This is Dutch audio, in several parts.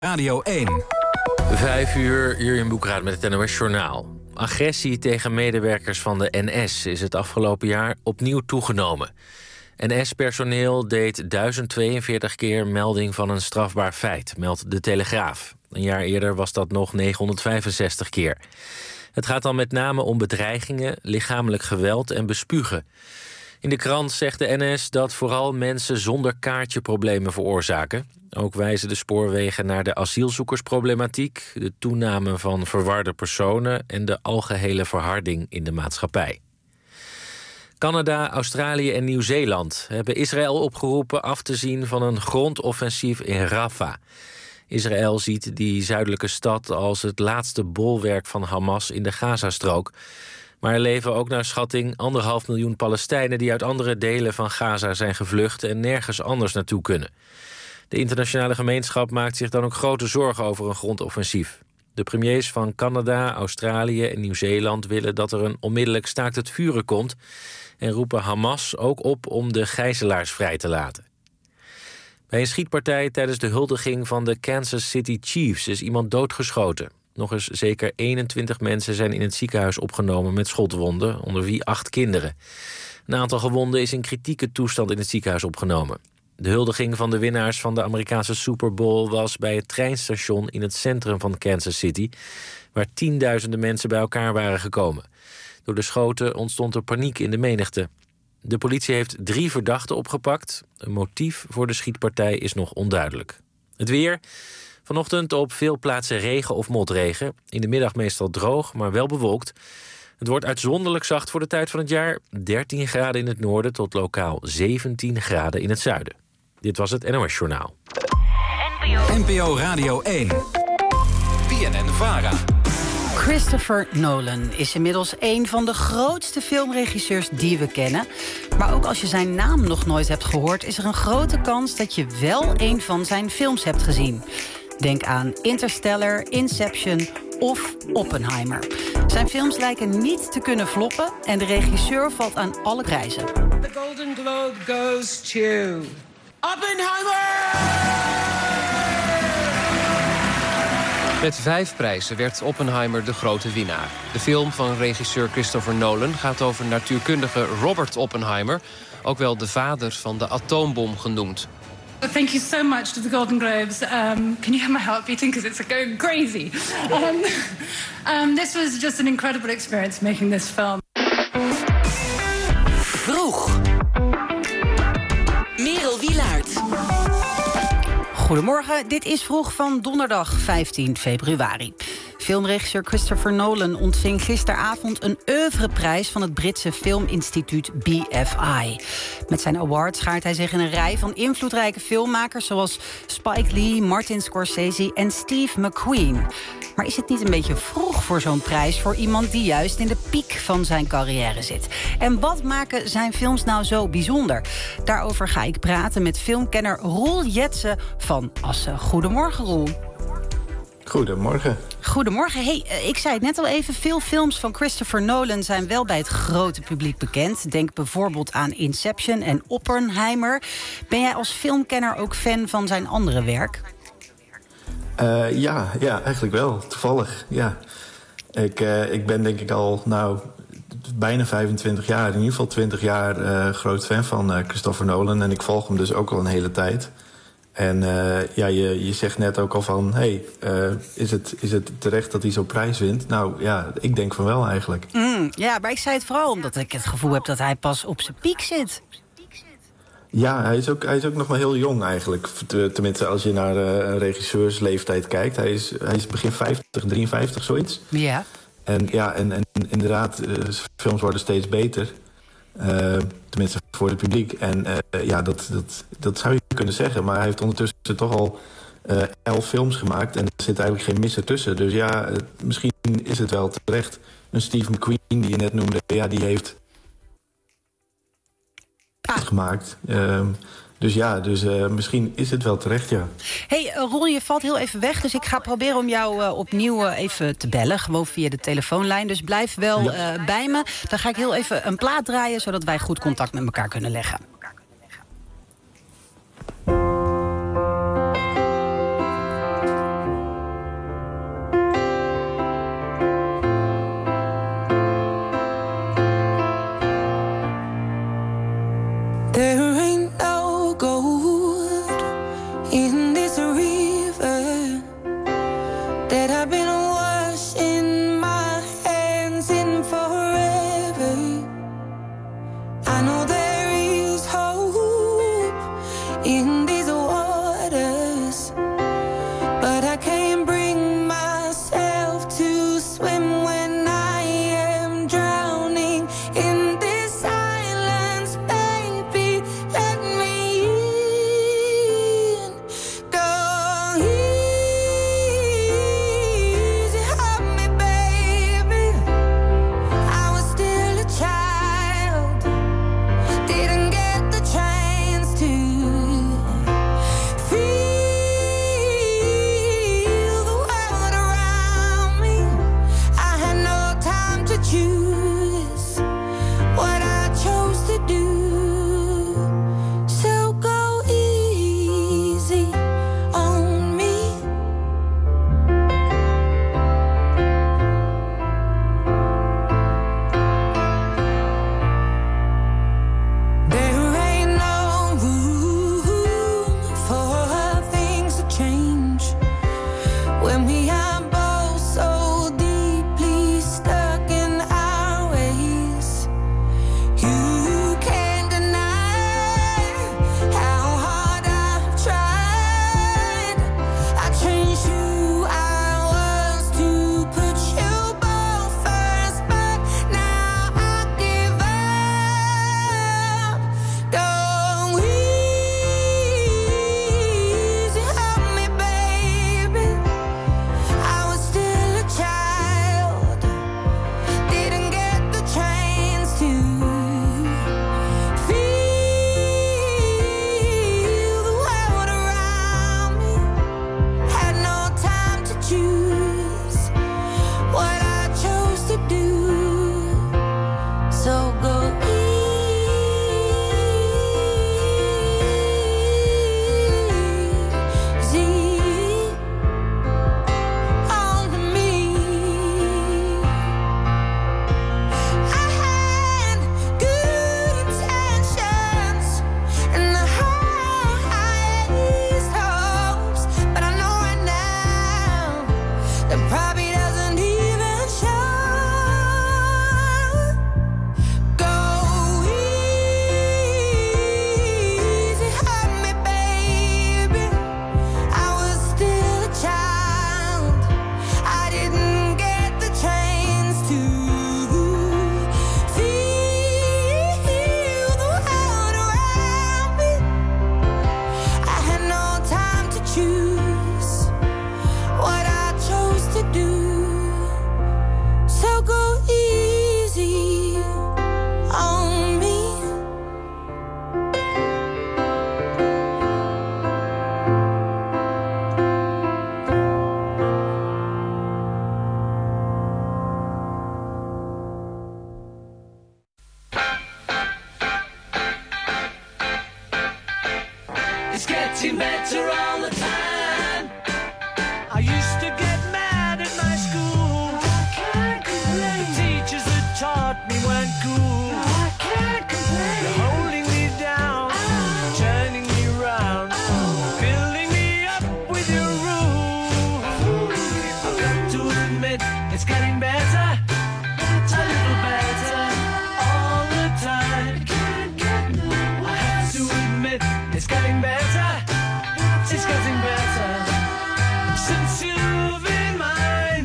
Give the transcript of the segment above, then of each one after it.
Radio 1. 5 uur, Jurjen Boekraat met het NOS Journaal. Agressie tegen medewerkers van de NS is het afgelopen jaar opnieuw toegenomen. NS-personeel deed 1042 keer melding van een strafbaar feit, meldt De Telegraaf. Een jaar eerder was dat nog 965 keer. Het gaat dan met name om bedreigingen, lichamelijk geweld en bespugen. In de krant zegt de NS dat vooral mensen zonder kaartje problemen veroorzaken. Ook wijzen de spoorwegen naar de asielzoekersproblematiek, de toename van verwarde personen en de algehele verharding in de maatschappij. Canada, Australië en Nieuw-Zeeland hebben Israël opgeroepen af te zien van een grondoffensief in Rafah. Israël ziet die zuidelijke stad als het laatste bolwerk van Hamas in de Gazastrook. Maar er leven ook naar schatting 1,5 miljoen Palestijnen die uit andere delen van Gaza zijn gevlucht en nergens anders naartoe kunnen. De internationale gemeenschap maakt zich dan ook grote zorgen over een grondoffensief. De premiers van Canada, Australië en Nieuw-Zeeland willen dat er een onmiddellijk staakt het vuren komt en roepen Hamas ook op om de gijzelaars vrij te laten. Bij een schietpartij tijdens de huldiging van de Kansas City Chiefs is iemand doodgeschoten. Nog eens zeker 21 mensen zijn in het ziekenhuis opgenomen met schotwonden, onder wie 8 kinderen. Een aantal gewonden is in kritieke toestand in het ziekenhuis opgenomen. De huldiging van de winnaars van de Amerikaanse Super Bowl was bij het treinstation in het centrum van Kansas City, waar tienduizenden mensen bij elkaar waren gekomen. Door de schoten ontstond er paniek in de menigte. De politie heeft 3 verdachten opgepakt. Een motief voor de schietpartij is nog onduidelijk. Het weer. Vanochtend op veel plaatsen regen of motregen. In de middag meestal droog, maar wel bewolkt. Het wordt uitzonderlijk zacht voor de tijd van het jaar. 13 graden in het noorden tot lokaal 17 graden in het zuiden. Dit was het NOS Journaal. NPO Radio 1. BNN-VARA. Christopher Nolan is inmiddels een van de grootste filmregisseurs die we kennen. Maar ook als je zijn naam nog nooit hebt gehoord, is er een grote kans dat je wel een van zijn films hebt gezien. Denk aan Interstellar, Inception of Oppenheimer. Zijn films lijken niet te kunnen floppen en de regisseur valt aan alle prijzen. The Golden Globe goes to Oppenheimer! Met 5 prijzen werd Oppenheimer de grote winnaar. De film van regisseur Christopher Nolan gaat over natuurkundige Robert Oppenheimer, ook wel de vader van de atoombom genoemd. Thank you so much to the Golden Globes. Can you hear my heart beating? Because it's going crazy. This was just an incredible experience making this film. Vroeg. Merel Wielaert. Goedemorgen, dit is Vroeg van donderdag 15 februari. Filmregisseur Christopher Nolan ontving gisteravond een oeuvreprijs van het Britse filminstituut BFI. Met zijn award schaart hij zich in een rij van invloedrijke filmmakers zoals Spike Lee, Martin Scorsese en Steve McQueen. Maar is het niet een beetje vroeg voor zo'n prijs voor iemand die juist in de piek van zijn carrière zit? En wat maken zijn films nou zo bijzonder? Daarover ga ik praten met filmkenner Roel Jetsen van Assen. Goedemorgen, Roel. Goedemorgen. Goedemorgen. Hey, ik zei het net al even, veel films van Christopher Nolan zijn wel bij het grote publiek bekend. Denk bijvoorbeeld aan Inception en Oppenheimer. Ben jij als filmkenner ook fan van zijn andere werk? Ja, eigenlijk wel. Toevallig, ja. Ik ben denk ik al bijna 25 jaar, in ieder geval 20 jaar groot fan van Christopher Nolan. En ik volg hem dus ook al een hele tijd. En je zegt net ook al van, is het terecht dat hij zo'n prijs wint? Nou ja, ik denk van wel eigenlijk. Ja, maar ik zei het vooral omdat ik het gevoel heb dat hij pas op zijn piek zit. Ja, hij is ook nog maar heel jong eigenlijk. Tenminste, als je naar een regisseursleeftijd kijkt. Hij is begin 50, 53, zoiets. Ja. En inderdaad, films worden steeds beter. Tenminste, voor het publiek. En dat zou je kunnen zeggen. Maar hij heeft ondertussen toch al 11 films gemaakt. En er zit eigenlijk geen mis ertussen. Dus ja, misschien is het wel terecht. Een Steve McQueen, die je net noemde, die heeft gemaakt. Dus misschien is het wel terecht, ja. Hey, Roel, je valt heel even weg. Dus ik ga proberen om jou opnieuw even te bellen. Gewoon via de telefoonlijn. Dus blijf wel bij me. Dan ga ik heel even een plaat draaien, zodat wij goed contact met elkaar kunnen leggen. I used to get mad at my school. I can't complain. The teachers that taught me weren't cool. I can't complain. They're holding me down, turning me round, filling me up with your rule. I've got to admit, it's getting better, a little better, all the time. I have to admit, it's getting better, it's getting better, since you've been mine.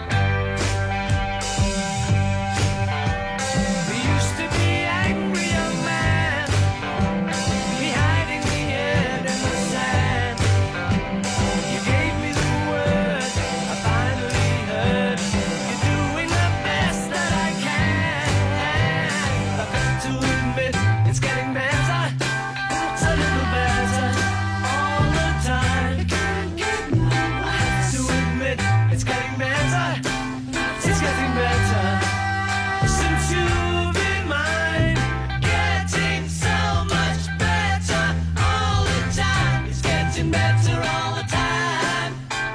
We used to be angry young man, be hiding the head in the sand. You gave me the word, I finally heard, you're doing the best that I can. I've got to admit, it's getting better, a little better, all the time. I have to admit, it's getting better, it's getting better, since you've been mine. Getting so much better all the time. It's getting better all the time.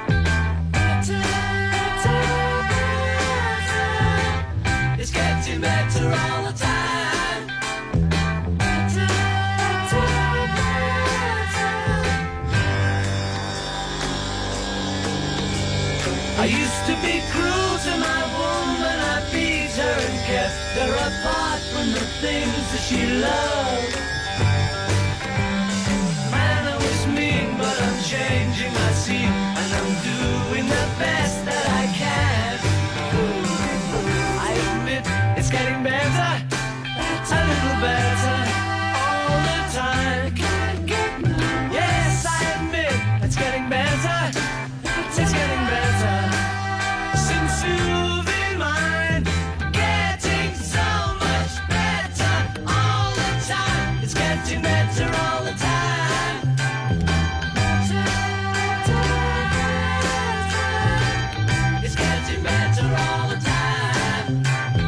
It's getting better all the time. I used to be cruel to my woman, I beat her and kept her apart from the things that she loved. Man, I was mean, but I'm changing, I see, and I'm doing the best that I can. I admit, it's getting better, a little better, all the time. Yes, I admit, it's getting better, it's getting better, since you've been mine. Getting so much better all the time. It's getting better all the time. It's getting better all the time.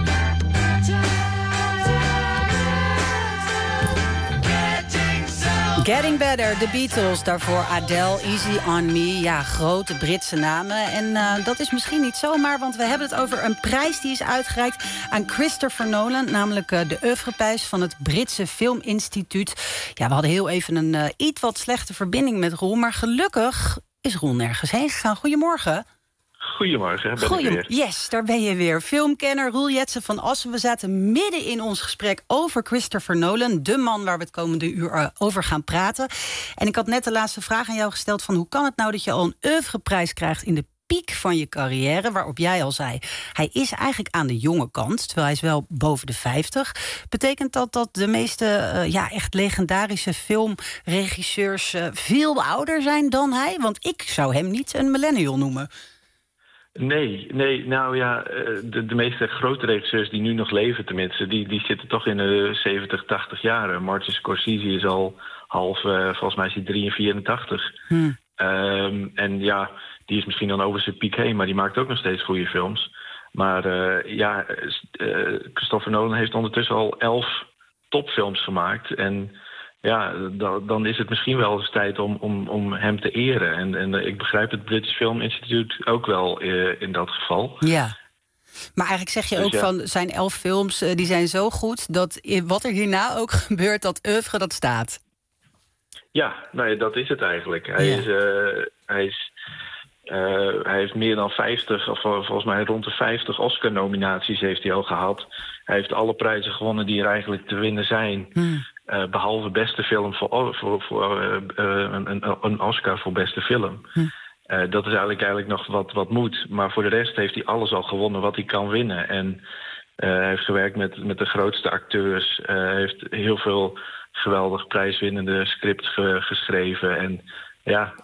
Getting so Getting Better, The Beatles. Daarvoor Adele, Easy on Me. Ja, grote Britse namen. En dat is misschien niet zomaar, want we hebben het over een prijs die is uitgereikt aan Christopher Nolan. Namelijk de Oeuvreprijs van het Britse Filminstituut. Ja, we hadden heel even een iets wat slechte verbinding met Roel. Maar gelukkig is Roel nergens heen gegaan. Goedemorgen. Goedemorgen, ben ik weer. Yes, daar ben je weer. Filmkenner Roel Jetsen van Assen. We zaten midden in ons gesprek over Christopher Nolan. De man waar we het komende uur over gaan praten. En ik had net de laatste vraag aan jou gesteld van hoe kan het nou dat je al een oeuvreprijs krijgt in de piek van je carrière, waarop jij al zei, hij is eigenlijk aan de jonge kant, terwijl hij is wel boven de 50. Betekent dat de meeste echt legendarische filmregisseurs veel ouder zijn dan hij? Want ik zou hem niet een millennial noemen. Nee, nou ja, de meeste grote regisseurs die nu nog leven tenminste, die zitten toch in de 70, 80 jaar. Martin Scorsese is al half, volgens mij is hij 83. En ja, die is misschien dan over zijn piek heen, maar die maakt ook nog steeds goede films. Maar Christopher Nolan heeft ondertussen al 11 topfilms gemaakt. En ja, dan is het misschien wel eens tijd om hem te eren. En ik begrijp het British Film Institute ook wel in dat geval. Ja. Maar eigenlijk zeg je dus ook van zijn 11 films, die zijn zo goed dat wat er hierna ook gebeurt, dat oeuvre, dat staat. Ja, nou ja, dat is het eigenlijk. Hij heeft meer dan 50, of volgens mij rond de 50 Oscar-nominaties heeft hij al gehad. Hij heeft alle prijzen gewonnen die er eigenlijk te winnen zijn. Behalve beste film een Oscar voor beste film. Dat is eigenlijk nog wat moet. Maar voor de rest heeft hij alles al gewonnen wat hij kan winnen. En hij heeft gewerkt met de grootste acteurs. Hij heeft heel veel geweldig prijswinnende scripts geschreven. En ja,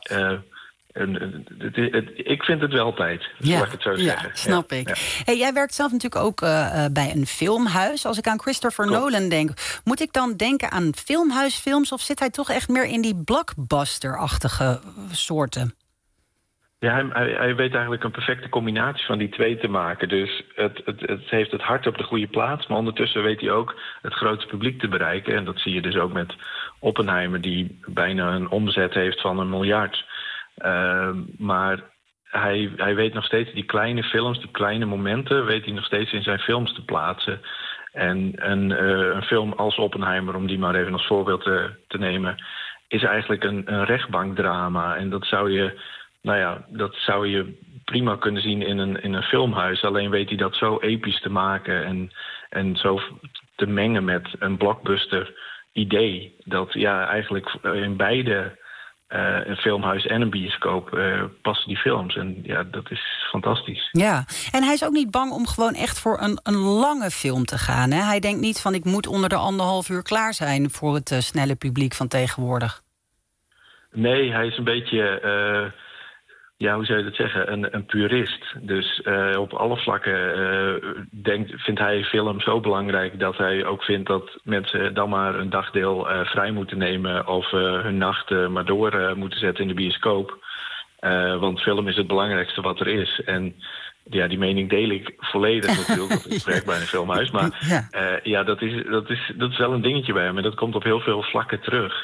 ik vind het wel tijd, zal ik het zo zeggen. Snap ik. Ja. Hey, jij werkt zelf natuurlijk ook bij een filmhuis. Als ik aan Christopher Nolan denk, moet ik dan denken aan filmhuisfilms, of zit hij toch echt meer in die blockbuster-achtige soorten? Ja, hij weet eigenlijk een perfecte combinatie van die twee te maken. Dus het heeft het hart op de goede plaats, maar ondertussen weet hij ook het grote publiek te bereiken. En dat zie je dus ook met Oppenheimer, die bijna een omzet heeft van $1 miljard. Maar hij weet nog steeds die kleine films, die kleine momenten, weet hij nog steeds in zijn films te plaatsen. En een film als Oppenheimer, om die maar even als voorbeeld te nemen, is eigenlijk een rechtbankdrama. En dat zou je prima kunnen zien in een filmhuis. Alleen weet hij dat zo episch te maken en zo te mengen met een blockbuster idee. Dat eigenlijk in beide een filmhuis en een bioscoop passen die films. En ja, dat is fantastisch. Ja, en hij is ook niet bang om gewoon echt voor een lange film te gaan. Hè? Hij denkt niet van ik moet onder de 1,5 uur klaar zijn voor het snelle publiek van tegenwoordig. Nee, hij is een beetje, hoe zou je dat zeggen, een purist. Dus op alle vlakken vindt hij film zo belangrijk dat hij ook vindt dat mensen dan maar een dagdeel vrij moeten nemen of hun nacht maar door moeten zetten in de bioscoop. Want film is het belangrijkste wat er is. En ja, die mening deel ik volledig natuurlijk, want ik werk bij een filmhuis. Maar dat is wel een dingetje bij hem en dat komt op heel veel vlakken terug.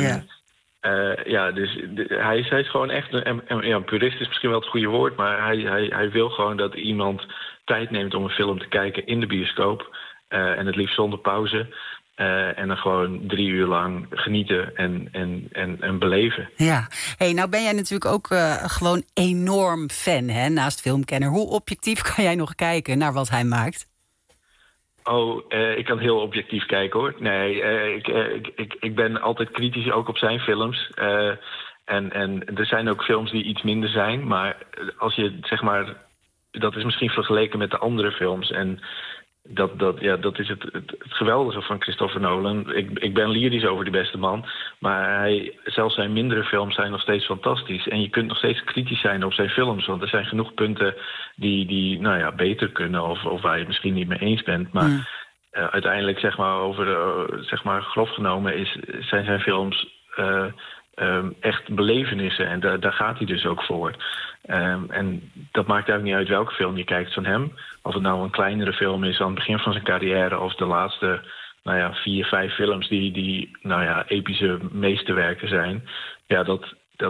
Dus hij is gewoon echt een purist is misschien wel het goede woord, maar hij wil gewoon dat iemand tijd neemt om een film te kijken in de bioscoop. En het liefst zonder pauze. En dan gewoon 3 uur lang genieten en beleven. Ja, nou ben jij natuurlijk ook gewoon enorm fan, hè, naast filmkenner. Hoe objectief kan jij nog kijken naar wat hij maakt? Ik kan heel objectief kijken, hoor. Nee, ik ben altijd kritisch ook op zijn films. En er zijn ook films die iets minder zijn. Maar als je, zeg maar, dat is misschien vergeleken met de andere films. En dat is het geweldige van Christopher Nolan. Ik ben lyrisch over Die Beste Man. Maar zelfs zijn mindere films zijn nog steeds fantastisch. En je kunt nog steeds kritisch zijn op zijn films. Want er zijn genoeg punten die beter kunnen. Of waar je het misschien niet mee eens bent. Maar uiteindelijk, zeg maar, grof genomen zijn zijn films echt belevenissen. En daar gaat hij dus ook voor. En dat maakt eigenlijk niet uit welke film je kijkt van hem. Of het nou een kleinere film is aan het begin van zijn carrière of de laatste 4, 5 films die epische meesterwerken zijn. Ja, dat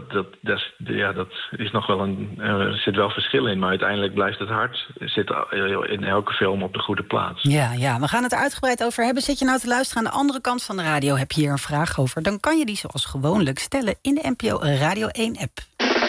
is nog wel er zit wel verschil in, maar uiteindelijk blijft het hart zit in elke film op de goede plaats. Ja, we gaan het er uitgebreid over hebben. Zit je nou te luisteren aan de andere kant van de radio? Heb je hier een vraag over? Dan kan je die zoals gewoonlijk stellen in de NPO Radio 1-app.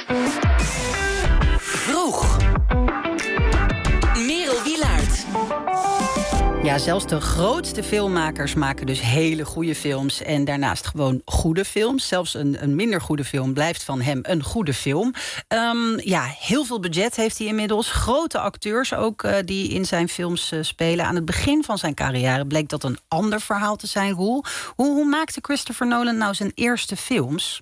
Vroeg. Merel Wielaert. Ja, zelfs de grootste filmmakers maken dus hele goede films. En daarnaast gewoon goede films. Zelfs een minder goede film blijft van hem een goede film. Heel veel budget heeft hij inmiddels. Grote acteurs ook die in zijn films spelen. Aan het begin van zijn carrière bleek dat een ander verhaal te zijn, Roel. Hoe maakte Christopher Nolan nou zijn eerste films?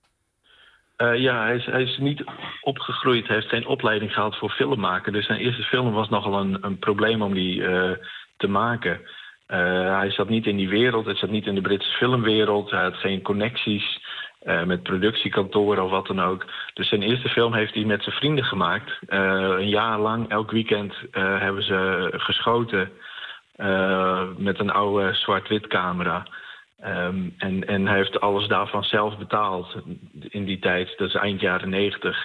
Hij is niet opgegroeid. Hij heeft geen opleiding gehad voor filmmaken. Dus zijn eerste film was nogal een probleem om die te maken. Hij zat niet in die wereld. Hij zat niet in de Britse filmwereld. Hij had geen connecties met productiekantoren of wat dan ook. Dus zijn eerste film heeft hij met zijn vrienden gemaakt. Een jaar lang, elk weekend hebben ze geschoten met een oude zwart-wit camera. En hij heeft alles daarvan zelf betaald in die tijd. Dat is eind jaren 90.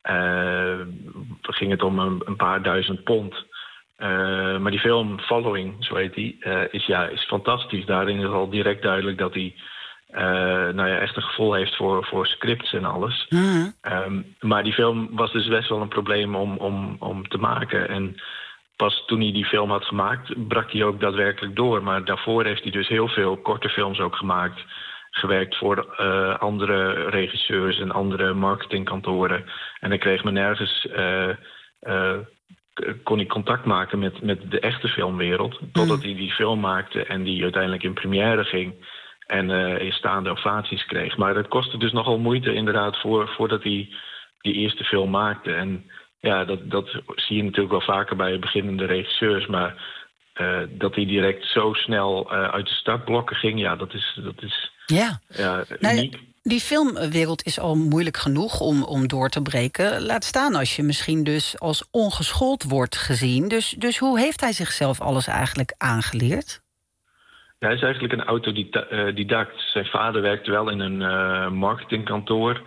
Ging het om een paar duizend pond. Maar die film Following, zo heet die, is fantastisch. Daarin is al direct duidelijk dat hij echt een gevoel heeft voor scripts en alles. Mm-hmm. Maar die film was dus best wel een probleem om te maken. En pas toen hij die film had gemaakt, brak hij ook daadwerkelijk door. Maar daarvoor heeft hij dus heel veel korte films ook gemaakt. Gewerkt voor andere regisseurs en andere marketingkantoren. En hij kreeg me nergens kon hij contact maken met de echte filmwereld. Totdat hij die film maakte en die uiteindelijk in première ging. En in staande ovaties kreeg. Maar dat kostte dus nogal moeite inderdaad voordat hij die eerste film maakte. En ja, dat zie je natuurlijk wel vaker bij beginnende regisseurs. Maar dat hij direct zo snel uit de startblokken ging, ja, dat is uniek. Die filmwereld is al moeilijk genoeg om door te breken. Laat staan als je misschien dus als ongeschoold wordt gezien. Dus hoe heeft hij zichzelf alles eigenlijk aangeleerd? Ja, hij is eigenlijk een autodidact. Zijn vader werkte wel in een marketingkantoor.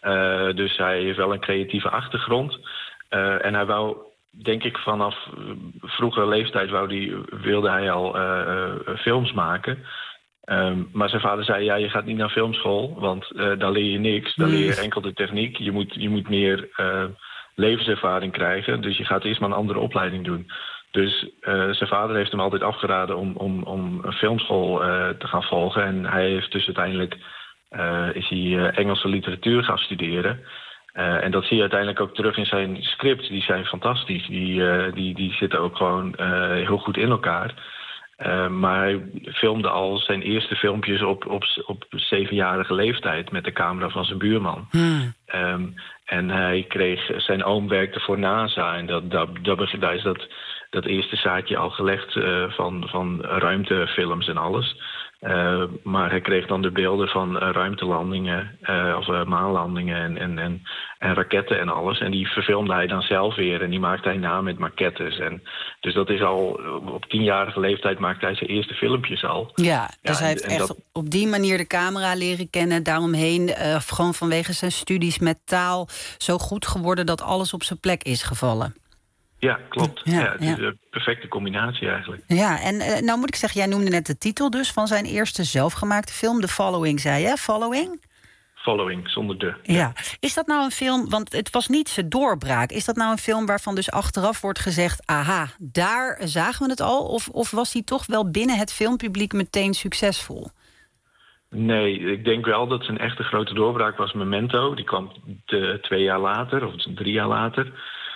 Dus hij heeft wel een creatieve achtergrond. En hij wou, denk ik, vanaf vroegere leeftijd wilde hij al films maken. Maar zijn vader zei, je gaat niet naar filmschool, want daar leer je niks. Daar leer je enkel de techniek. Je moet meer levenservaring krijgen. Dus je gaat eerst maar een andere opleiding doen. Dus zijn vader heeft hem altijd afgeraden om een filmschool te gaan volgen. En hij heeft dus uiteindelijk Engelse literatuur gaan studeren. En dat zie je uiteindelijk ook terug in zijn scripts. Die zijn fantastisch. Die zitten ook gewoon heel goed in elkaar. Maar hij filmde al zijn eerste filmpjes op 7-jarige leeftijd met de camera van zijn buurman. En hij zijn oom werkte voor NASA. En daar is dat eerste zaadje al gelegd van ruimtefilms en alles. Maar hij kreeg dan de beelden van ruimtelandingen of maanlandingen en raketten en alles. En die verfilmde hij dan zelf weer en die maakte hij na met maquettes. Dus dat is al op 10-jarige leeftijd maakte hij zijn eerste filmpjes al. Ja, dus hij heeft echt op die manier de camera leren kennen. Daaromheen, gewoon vanwege zijn studies met taal, zo goed geworden dat alles op zijn plek is gevallen. Ja, klopt. Het is een perfecte combinatie eigenlijk. Ja, en nou moet ik zeggen, jij noemde net de titel dus van zijn eerste zelfgemaakte film, The Following, zei je? Following, zonder de. Ja. Is dat nou een film, want het was niet zijn doorbraak. Is dat nou een film waarvan dus achteraf wordt gezegd, aha, daar zagen we het al? Of was hij toch wel binnen het filmpubliek meteen succesvol? Nee, ik denk wel dat zijn echte grote doorbraak was Memento. Die kwam 2 jaar later, of 3 jaar later.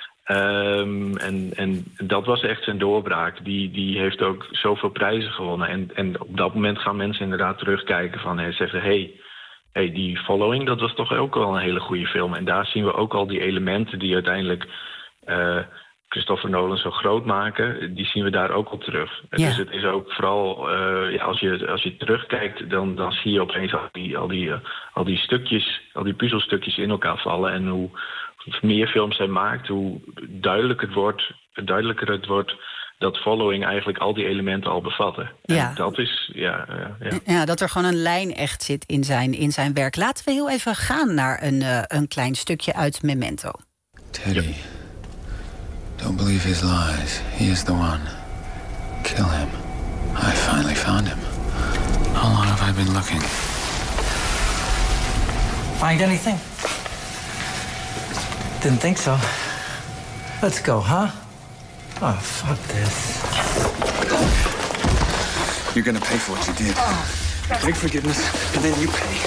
En dat was echt zijn doorbraak. Die heeft ook zoveel prijzen gewonnen. En op dat moment gaan mensen inderdaad terugkijken van zeggen, hey, die Following, dat was toch ook wel een hele goede film. En daar zien we ook al die elementen die uiteindelijk Christopher Nolan zo groot maken, die zien we daar ook op terug. Ja. Dus het is ook vooral, als je terugkijkt, dan zie je opeens al die stukjes, al die puzzelstukjes in elkaar vallen. En hoe meer films hij maakt, hoe duidelijker het wordt dat Following eigenlijk al die elementen al bevatten. Ja. En dat is, Ja, dat er gewoon een lijn echt zit in zijn werk. Laten we heel even gaan naar een klein stukje uit Memento. Teddy, don't believe his lies. He is the one. Kill him. I finally found him. How long have I been looking? Find anything? Didn't think so. Let's go, huh? Oh, fuck this. You're gonna pay for what you did. Beg forgiveness, and then you pay.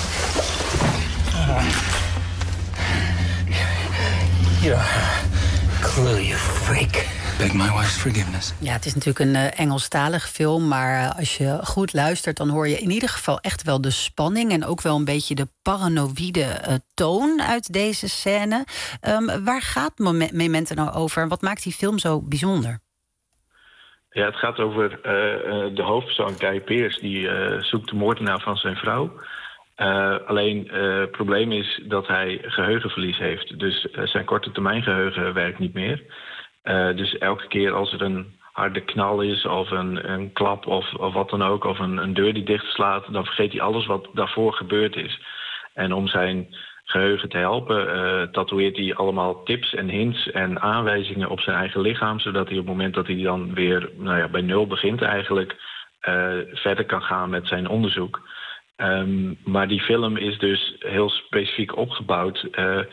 You don't have a clue, you freak. Beg my wife's forgiveness. Ja, het is natuurlijk een Engelstalige film, maar als je goed luistert, dan hoor je in ieder geval echt wel de spanning en ook wel een beetje de paranoïde toon uit deze scène. Waar gaat Memento nou over en wat maakt die film zo bijzonder? Ja, het gaat over de hoofdpersoon Guy Pearce, die zoekt de moordenaar van zijn vrouw. Alleen het probleem is dat hij geheugenverlies heeft. Dus zijn korte termijn geheugen werkt niet meer. Dus elke keer als er een harde knal is of een klap of wat dan ook, of een deur die dichtslaat, dan vergeet hij alles wat daarvoor gebeurd is. En om zijn geheugen te helpen, tatoeëert hij allemaal tips en hints en aanwijzingen op zijn eigen lichaam, zodat hij op het moment dat hij dan weer bij nul begint eigenlijk, verder kan gaan met zijn onderzoek. Maar die film is dus heel specifiek opgebouwd.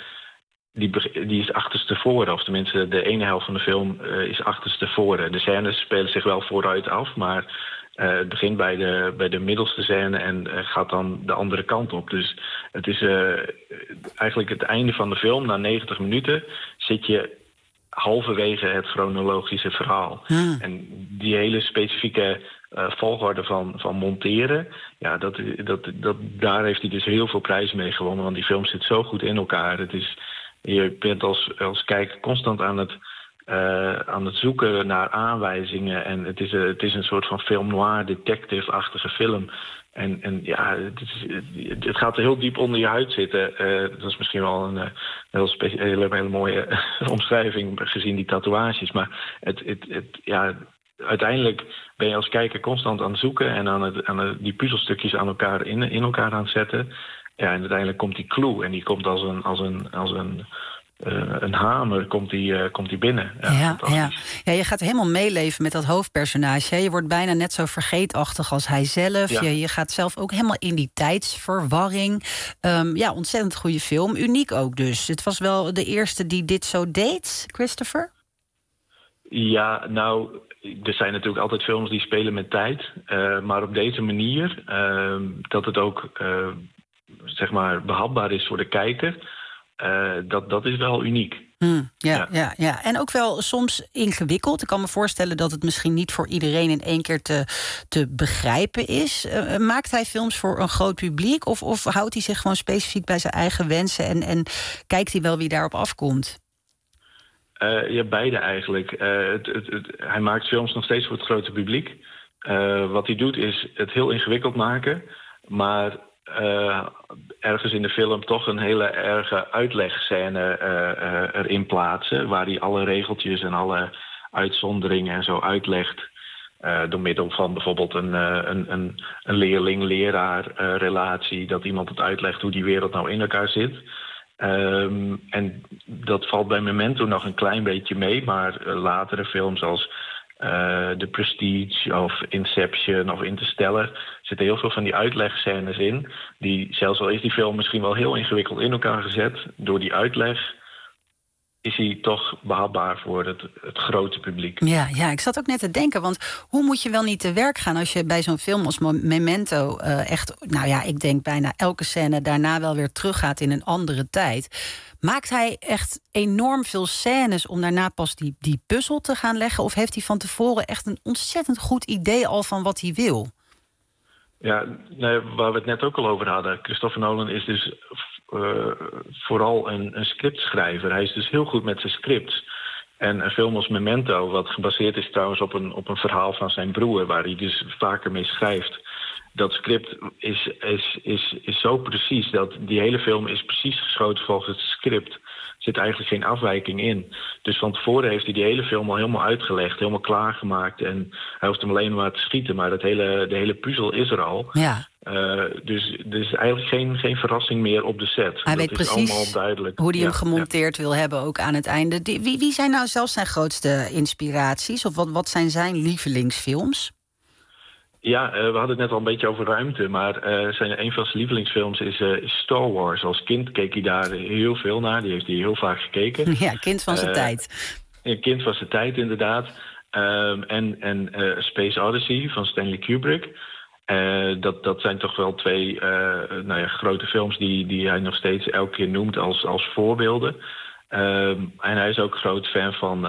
Die is achterstevoren, of tenminste de ene helft van de film is achterstevoren. De scènes spelen zich wel vooruit af, maar het begint bij de middelste scène en gaat dan de andere kant op. Dus het is eigenlijk het einde van de film. Na 90 minuten zit je halverwege het chronologische verhaal. En die hele specifieke volgorde van monteren, ja, daar heeft hij dus heel veel prijzen mee gewonnen, want die film zit zo goed in elkaar. Je bent als kijker constant aan het zoeken naar aanwijzingen. En het is een soort van film noir, detective-achtige film. En ja, het gaat er heel diep onder je huid zitten. Dat is misschien wel een hele mooie omschrijving gezien die tatoeages. Maar uiteindelijk ben je als kijker constant aan het zoeken en aan die puzzelstukjes in elkaar aan het zetten. Ja, en uiteindelijk komt die clue en die komt als een hamer komt die binnen. Ja. Je gaat helemaal meeleven met dat hoofdpersonage. Hè? Je wordt bijna net zo vergeetachtig als hij zelf. Ja. Je gaat zelf ook helemaal in die tijdsverwarring. Ontzettend goede film. Uniek ook dus. Het was wel de eerste die dit zo deed, Christopher? Ja, nou, er zijn natuurlijk altijd films die spelen met tijd. Maar op deze manier, dat het ook zeg maar behapbaar is voor de kijker, dat is wel uniek. Ja. En ook wel soms ingewikkeld. Ik kan me voorstellen dat het misschien niet voor iedereen in één keer te begrijpen is. Maakt hij films voor een groot publiek? Of houdt hij zich gewoon specifiek bij zijn eigen wensen en kijkt hij wel wie daarop afkomt? Ja, beide eigenlijk. Hij maakt films nog steeds voor het grote publiek. Wat hij doet is het heel ingewikkeld maken, maar ergens in de film toch een hele erge uitlegscène erin plaatsen, waar hij alle regeltjes en alle uitzonderingen en zo uitlegt, door middel van bijvoorbeeld een leerling-leraar relatie, dat iemand het uitlegt hoe die wereld nou in elkaar zit. En dat valt bij Memento nog een klein beetje mee, maar latere films als The Prestige of Inception of Interstellar zitten heel veel van die uitlegscènes in, die, zelfs al is die film misschien wel heel ingewikkeld in elkaar gezet, door die uitleg is hij toch behapbaar voor het grote publiek. Ja, ik zat ook net te denken, want hoe moet je wel niet te werk gaan als je bij zo'n film als Memento echt, ik denk bijna elke scène daarna wel weer teruggaat in een andere tijd. Maakt hij echt enorm veel scènes om daarna pas die puzzel te gaan leggen? Of heeft hij van tevoren echt een ontzettend goed idee al van wat hij wil? Ja, waar we het net ook al over hadden. Christopher Nolan is dus vooral een scriptschrijver. Hij is dus heel goed met zijn scripts. En een film als Memento, wat gebaseerd is trouwens op een verhaal van zijn broer, waar hij dus vaker mee schrijft. Dat script is zo precies dat die hele film is precies geschoten volgens het script. Er zit eigenlijk geen afwijking in. Dus van tevoren heeft hij die hele film al helemaal uitgelegd, helemaal klaargemaakt. En hij hoeft hem alleen maar te schieten, maar de hele puzzel is er al. Ja. Dus er is eigenlijk geen verrassing meer op de set. Hij weet precies allemaal duidelijk hoe hij hem gemonteerd wil hebben, ook aan het einde. Wie zijn nou zelfs zijn grootste inspiraties? Of wat zijn zijn lievelingsfilms? Ja, we hadden het net al een beetje over ruimte, maar een van zijn lievelingsfilms is Star Wars. Als kind keek hij daar heel veel naar, die heeft hij heel vaak gekeken. Ja, kind van zijn tijd. Een kind van zijn tijd, inderdaad. En Space Odyssey van Stanley Kubrick. Dat zijn toch wel twee grote films die hij nog steeds elke keer noemt als voorbeelden. En hij is ook groot fan van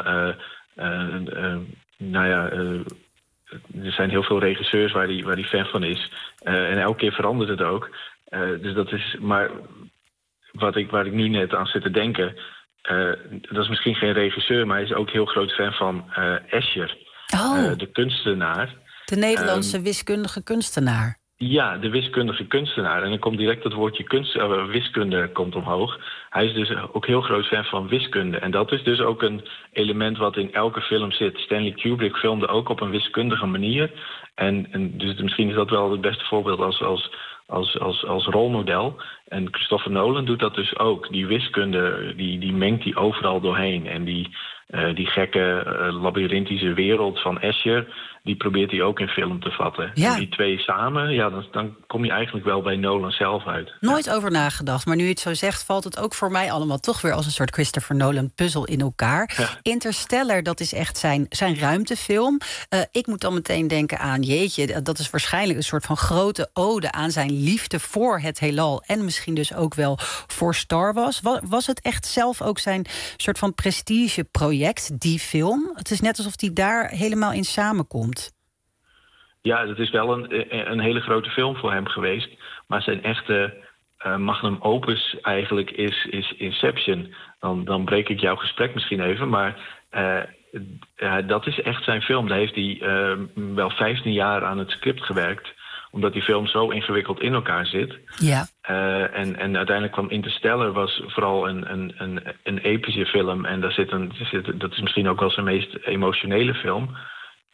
er zijn heel veel regisseurs waar hij fan van is. En elke keer verandert het ook. Dus dat is. Maar waar ik nu net aan zit te denken, dat is misschien geen regisseur, maar hij is ook heel groot fan van Escher, de kunstenaar. De Nederlandse wiskundige kunstenaar. Ja, de wiskundige kunstenaar. En dan komt direct het woordje wiskunde komt omhoog. Hij is dus ook heel groot fan van wiskunde. En dat is dus ook een element wat in elke film zit. Stanley Kubrick filmde ook op een wiskundige manier. En dus misschien is dat wel het beste voorbeeld als rolmodel. En Christopher Nolan doet dat dus ook. Die wiskunde, die mengt hij overal doorheen. En die gekke, labyrinthische wereld van Escher, die probeert hij ook in film te vatten. Ja. En die twee samen, dan kom je eigenlijk wel bij Nolan zelf uit. Nooit over nagedacht, maar nu je het zo zegt, valt het ook voor mij allemaal toch weer als een soort Christopher Nolan puzzel in elkaar. Ja. Interstellar, dat is echt zijn ruimtefilm. Ik moet dan meteen denken aan, jeetje, dat is waarschijnlijk een soort van grote ode aan zijn liefde voor het heelal en misschien dus ook wel voor Star Wars. Was het echt zelf ook zijn soort van prestigeproject, die film? Het is net alsof die daar helemaal in samenkomt. Ja, dat is wel een hele grote film voor hem geweest. Maar zijn echte magnum opus eigenlijk is Inception. Dan breek ik jouw gesprek misschien even. Maar dat is echt zijn film. Daar heeft hij wel 15 jaar aan het script gewerkt. Omdat die film zo ingewikkeld in elkaar zit. Ja. En uiteindelijk kwam Interstellar, was vooral een epische film. En dat is misschien ook wel zijn meest emotionele film.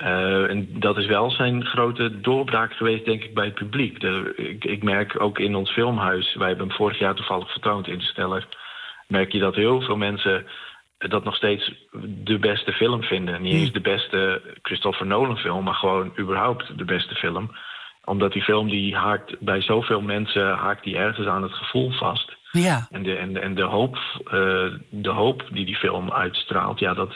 En dat is wel zijn grote doorbraak geweest, denk ik, bij het publiek. Ik merk ook in ons filmhuis, wij hebben hem vorig jaar toevallig vertoond, Interstellar, merk je dat heel veel mensen dat nog steeds de beste film vinden. Niet eens de beste Christopher Nolan film, maar gewoon überhaupt de beste film. Omdat die film die haakt bij zoveel mensen haakt die ergens aan het gevoel vast. Ja. En de hoop die film uitstraalt,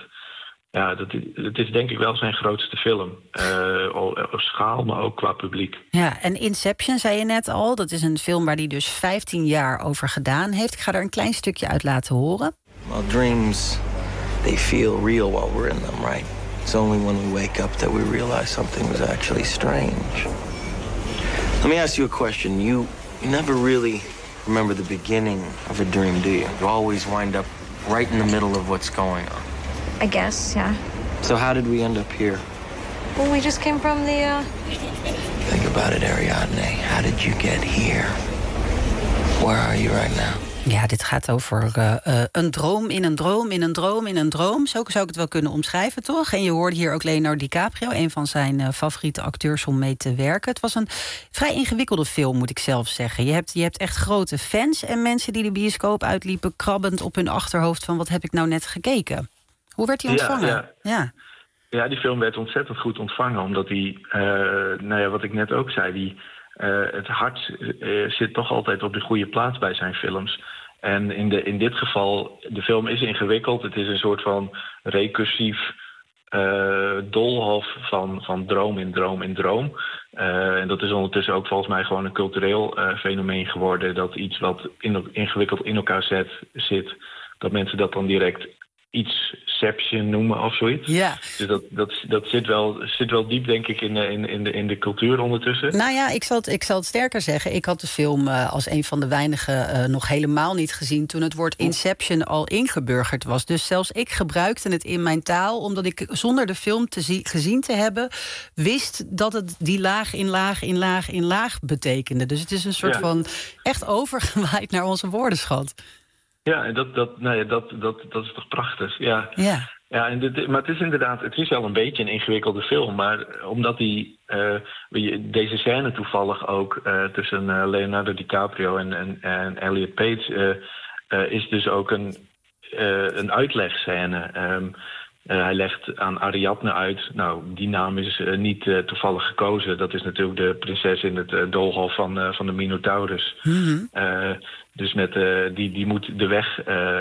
het is denk ik wel zijn grootste film. Op schaal, maar ook qua publiek. Ja, en Inception, zei je net al, dat is een film waar hij dus 15 jaar over gedaan heeft. Ik ga er een klein stukje uit laten horen. Well, dreams, they feel real while we're in them, right? It's only when we wake up that we realize something was actually strange. Let me ask you a question. You never really remember the beginning of a dream, do you? You always wind up right in the middle of what's going on. I guess, yeah. So how did we end up here? Well, we just came from the, Think about it, Ariadne. How did you get here? Where are you right now? Ja, dit gaat over een droom in een droom in een droom in een droom. Zo zou ik het wel kunnen omschrijven, toch? En je hoorde hier ook Leonardo DiCaprio, een van zijn favoriete acteurs om mee te werken. Het was een vrij ingewikkelde film, moet ik zelf zeggen. Je hebt echt grote fans en mensen die de bioscoop uitliepen krabbend op hun achterhoofd van wat heb ik nou net gekeken? Hoe werd hij ontvangen? Ja, die film werd ontzettend goed ontvangen, omdat die, wat ik net ook zei, het hart zit toch altijd op de goede plaats bij zijn films. En in dit geval, de film is ingewikkeld. Het is een soort van recursief doolhof van droom in droom in droom. En dat is ondertussen ook volgens mij gewoon een cultureel fenomeen geworden. Dat iets wat ingewikkeld in elkaar zit, dat mensen dat dan direct ietsception noemen of zoiets. Ja. Dus dat zit wel diep, denk ik, in de cultuur ondertussen. Nou ja, ik zal het sterker zeggen. Ik had de film als een van de weinigen nog helemaal niet gezien toen het woord Inception al ingeburgerd was. Dus zelfs ik gebruikte het in mijn taal, omdat ik zonder de film gezien te hebben wist dat het die laag in laag in laag in laag betekende. Dus het is een soort van echt overgewaaid naar onze woordenschat. Ja, en dat is toch prachtig. Ja. Maar het is inderdaad, het is wel een beetje een ingewikkelde film. Maar omdat deze scène toevallig ook tussen Leonardo DiCaprio en Elliot Page is dus ook een uitlegscène. Hij legt aan Ariadne uit. Nou, die naam is niet toevallig gekozen. Dat is natuurlijk de prinses in het doolhof van de Minotaurus. Mm-hmm. Dus die moet de weg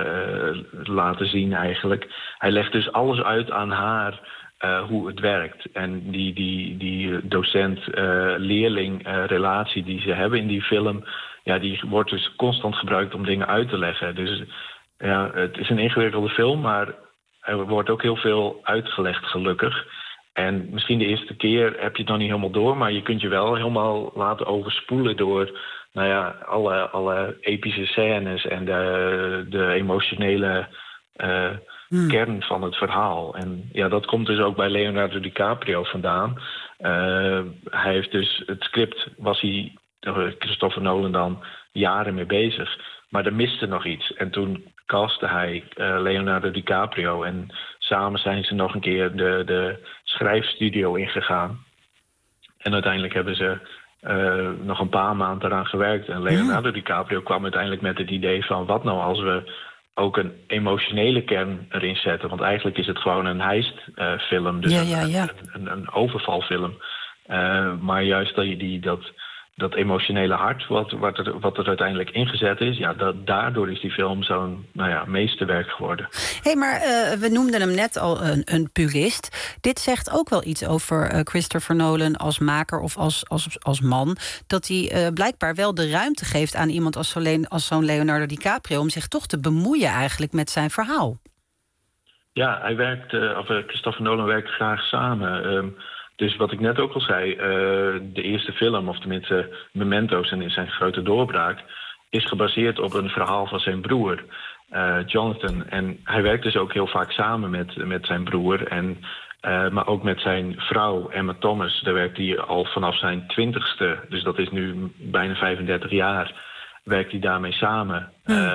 laten zien eigenlijk. Hij legt dus alles uit aan haar hoe het werkt. En die docent-leerling relatie die ze hebben in die film, ja, die wordt dus constant gebruikt om dingen uit te leggen. Dus ja, het is een ingewikkelde film, maar er wordt ook heel veel uitgelegd, gelukkig. En misschien de eerste keer heb je het nog niet helemaal door, maar je kunt je wel helemaal laten overspoelen door alle epische scènes en de emotionele kern van het verhaal. En ja, dat komt dus ook bij Leonardo DiCaprio vandaan. Hij heeft dus het script, was hij, Christopher Nolan dan, jaren mee bezig. Maar er miste nog iets. En toen castte hij Leonardo DiCaprio. En samen zijn ze nog een keer de schrijfstudio ingegaan. En uiteindelijk hebben ze nog een paar maanden eraan gewerkt. En Leonardo DiCaprio kwam uiteindelijk met het idee van, wat nou als we ook een emotionele kern erin zetten? Want eigenlijk is het gewoon een heistfilm. Dus een overvalfilm. Maar juist dat emotionele hart wat er uiteindelijk ingezet is, ja, daardoor is die film zo'n meesterwerk geworden. Hé, maar we noemden hem net al een purist. Dit zegt ook wel iets over Christopher Nolan als maker of als man, dat hij blijkbaar wel de ruimte geeft aan iemand als zo'n Leonardo DiCaprio om zich toch te bemoeien eigenlijk met zijn verhaal. Ja, Christopher Nolan werkt graag samen. Dus wat ik net ook al zei, de eerste film, of tenminste Memento's en zijn grote doorbraak, is gebaseerd op een verhaal van zijn broer, Jonathan. En hij werkt dus ook heel vaak samen met zijn broer, maar ook met zijn vrouw Emma Thomas. Daar werkt hij al vanaf zijn 20ste, dus dat is nu bijna 35 jaar, werkt hij daarmee samen.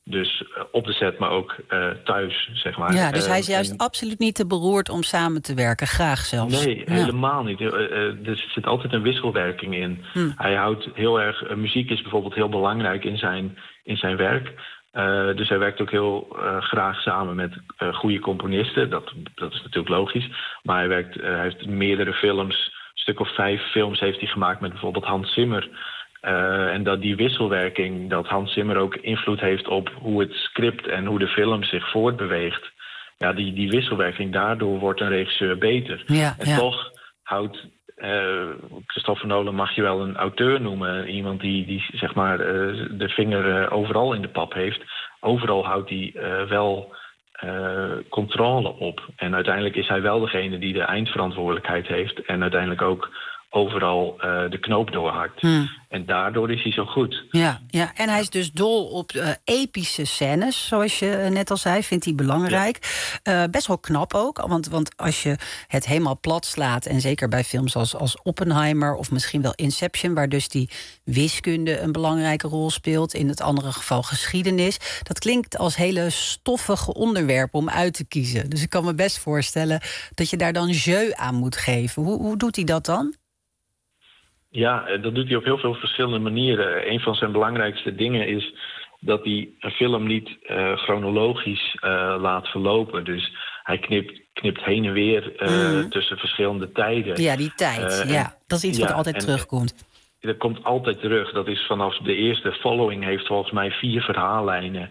Dus op de set, maar ook thuis, zeg maar. Ja, dus hij is juist absoluut niet te beroerd om samen te werken. Graag zelfs. Nee, helemaal niet. Er zit altijd een wisselwerking in. Hij houdt heel erg... muziek is bijvoorbeeld heel belangrijk in zijn werk. Dus hij werkt ook heel graag samen met goede componisten. Dat is natuurlijk logisch. Maar hij heeft meerdere films, een stuk of 5 films heeft hij gemaakt met bijvoorbeeld Hans Zimmer. En dat die wisselwerking, dat Hans Zimmer ook invloed heeft op hoe het script en hoe de film zich voortbeweegt. Ja, die wisselwerking, daardoor wordt een regisseur beter. Toch houdt Christopher Nolan, mag je wel een auteur noemen. Iemand die zeg maar de vinger overal in de pap heeft. Overal houdt hij wel controle op. En uiteindelijk is hij wel degene die de eindverantwoordelijkheid heeft. En uiteindelijk ook overal de knoop doorhakt. En daardoor is hij zo goed. Ja, en hij is dus dol op epische scènes, zoals je net al zei, vindt hij belangrijk. Best wel knap ook, want als je het helemaal plat slaat, en zeker bij films als Oppenheimer of misschien wel Inception, waar dus die wiskunde een belangrijke rol speelt, in het andere geval geschiedenis, dat klinkt als hele stoffige onderwerpen om uit te kiezen. Dus ik kan me best voorstellen dat je daar dan jeu aan moet geven. Hoe doet hij dat dan? Ja, dat doet hij op heel veel verschillende manieren. Een van zijn belangrijkste dingen is dat hij een film niet chronologisch laat verlopen. Dus hij knipt heen en weer tussen verschillende tijden. Ja, die tijd. Dat is iets wat altijd terugkomt. Dat komt altijd terug. Dat is vanaf de eerste Following heeft volgens mij 4 verhaallijnen.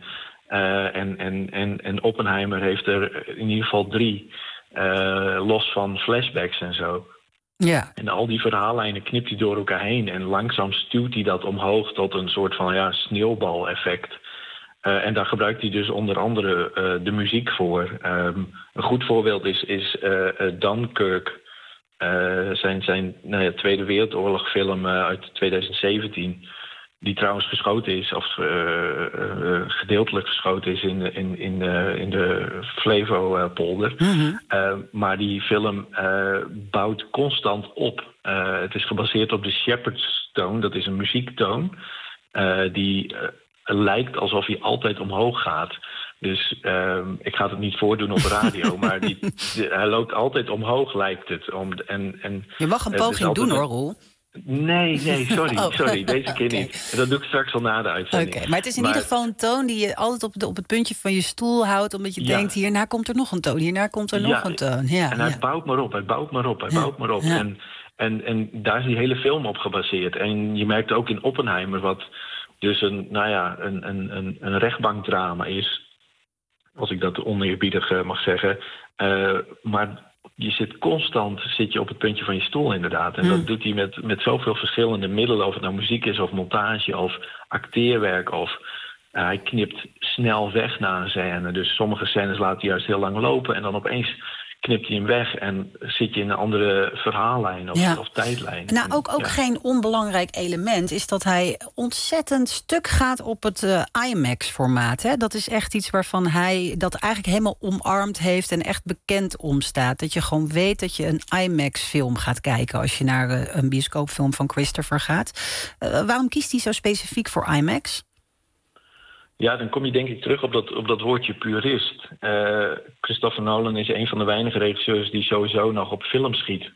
En Oppenheimer heeft er in ieder geval 3. Los van flashbacks en zo. Ja. En al die verhaallijnen knipt hij door elkaar heen. En langzaam stuwt hij dat omhoog tot een soort van sneeuwbaleffect. En daar gebruikt hij dus onder andere de muziek voor. Een goed voorbeeld is Dunkirk. Zijn Tweede Wereldoorlog-film uit 2017. Die trouwens geschoten is, of gedeeltelijk geschoten is in de Flevopolder. Maar die film bouwt constant op. Het is gebaseerd op de Shepherd's Toon, dat is een muziektoon. Die lijkt alsof hij altijd omhoog gaat. Dus ik ga het niet voordoen op radio, maar hij loopt altijd omhoog, lijkt het. Je mag een poging doen hoor, Roel. Nee, sorry. Deze keer niet. Dat doe ik straks al na de uitzending. Oké, maar het is in ieder geval een toon die je altijd op het puntje van je stoel houdt, omdat je denkt, hierna komt er nog een toon, hierna komt er nog een toon. Ja, en hij bouwt maar op. En daar is die hele film op gebaseerd. En je merkt ook in Oppenheimer, wat dus een rechtbankdrama is, als ik dat oneerbiedig mag zeggen. Maar je zit constant op het puntje van je stoel inderdaad. En dat doet hij met zoveel verschillende middelen. Of het nou muziek is of montage of acteerwerk. Of hij knipt snel weg na een scène. Dus sommige scènes laat hij juist heel lang lopen. En dan opeens knipt hij hem weg en zit je in een andere verhaallijn of tijdlijn. Nou, ook geen onbelangrijk element is dat hij ontzettend stuk gaat op het IMAX-formaat. Dat is echt iets waarvan hij dat eigenlijk helemaal omarmd heeft en echt bekend om staat. Dat je gewoon weet dat je een IMAX-film gaat kijken als je naar een bioscoopfilm van Christopher gaat. Waarom kiest hij zo specifiek voor IMAX? Ja, dan kom je denk ik terug op dat woordje purist. Christopher Nolan is een van de weinige regisseurs die sowieso nog op film schiet.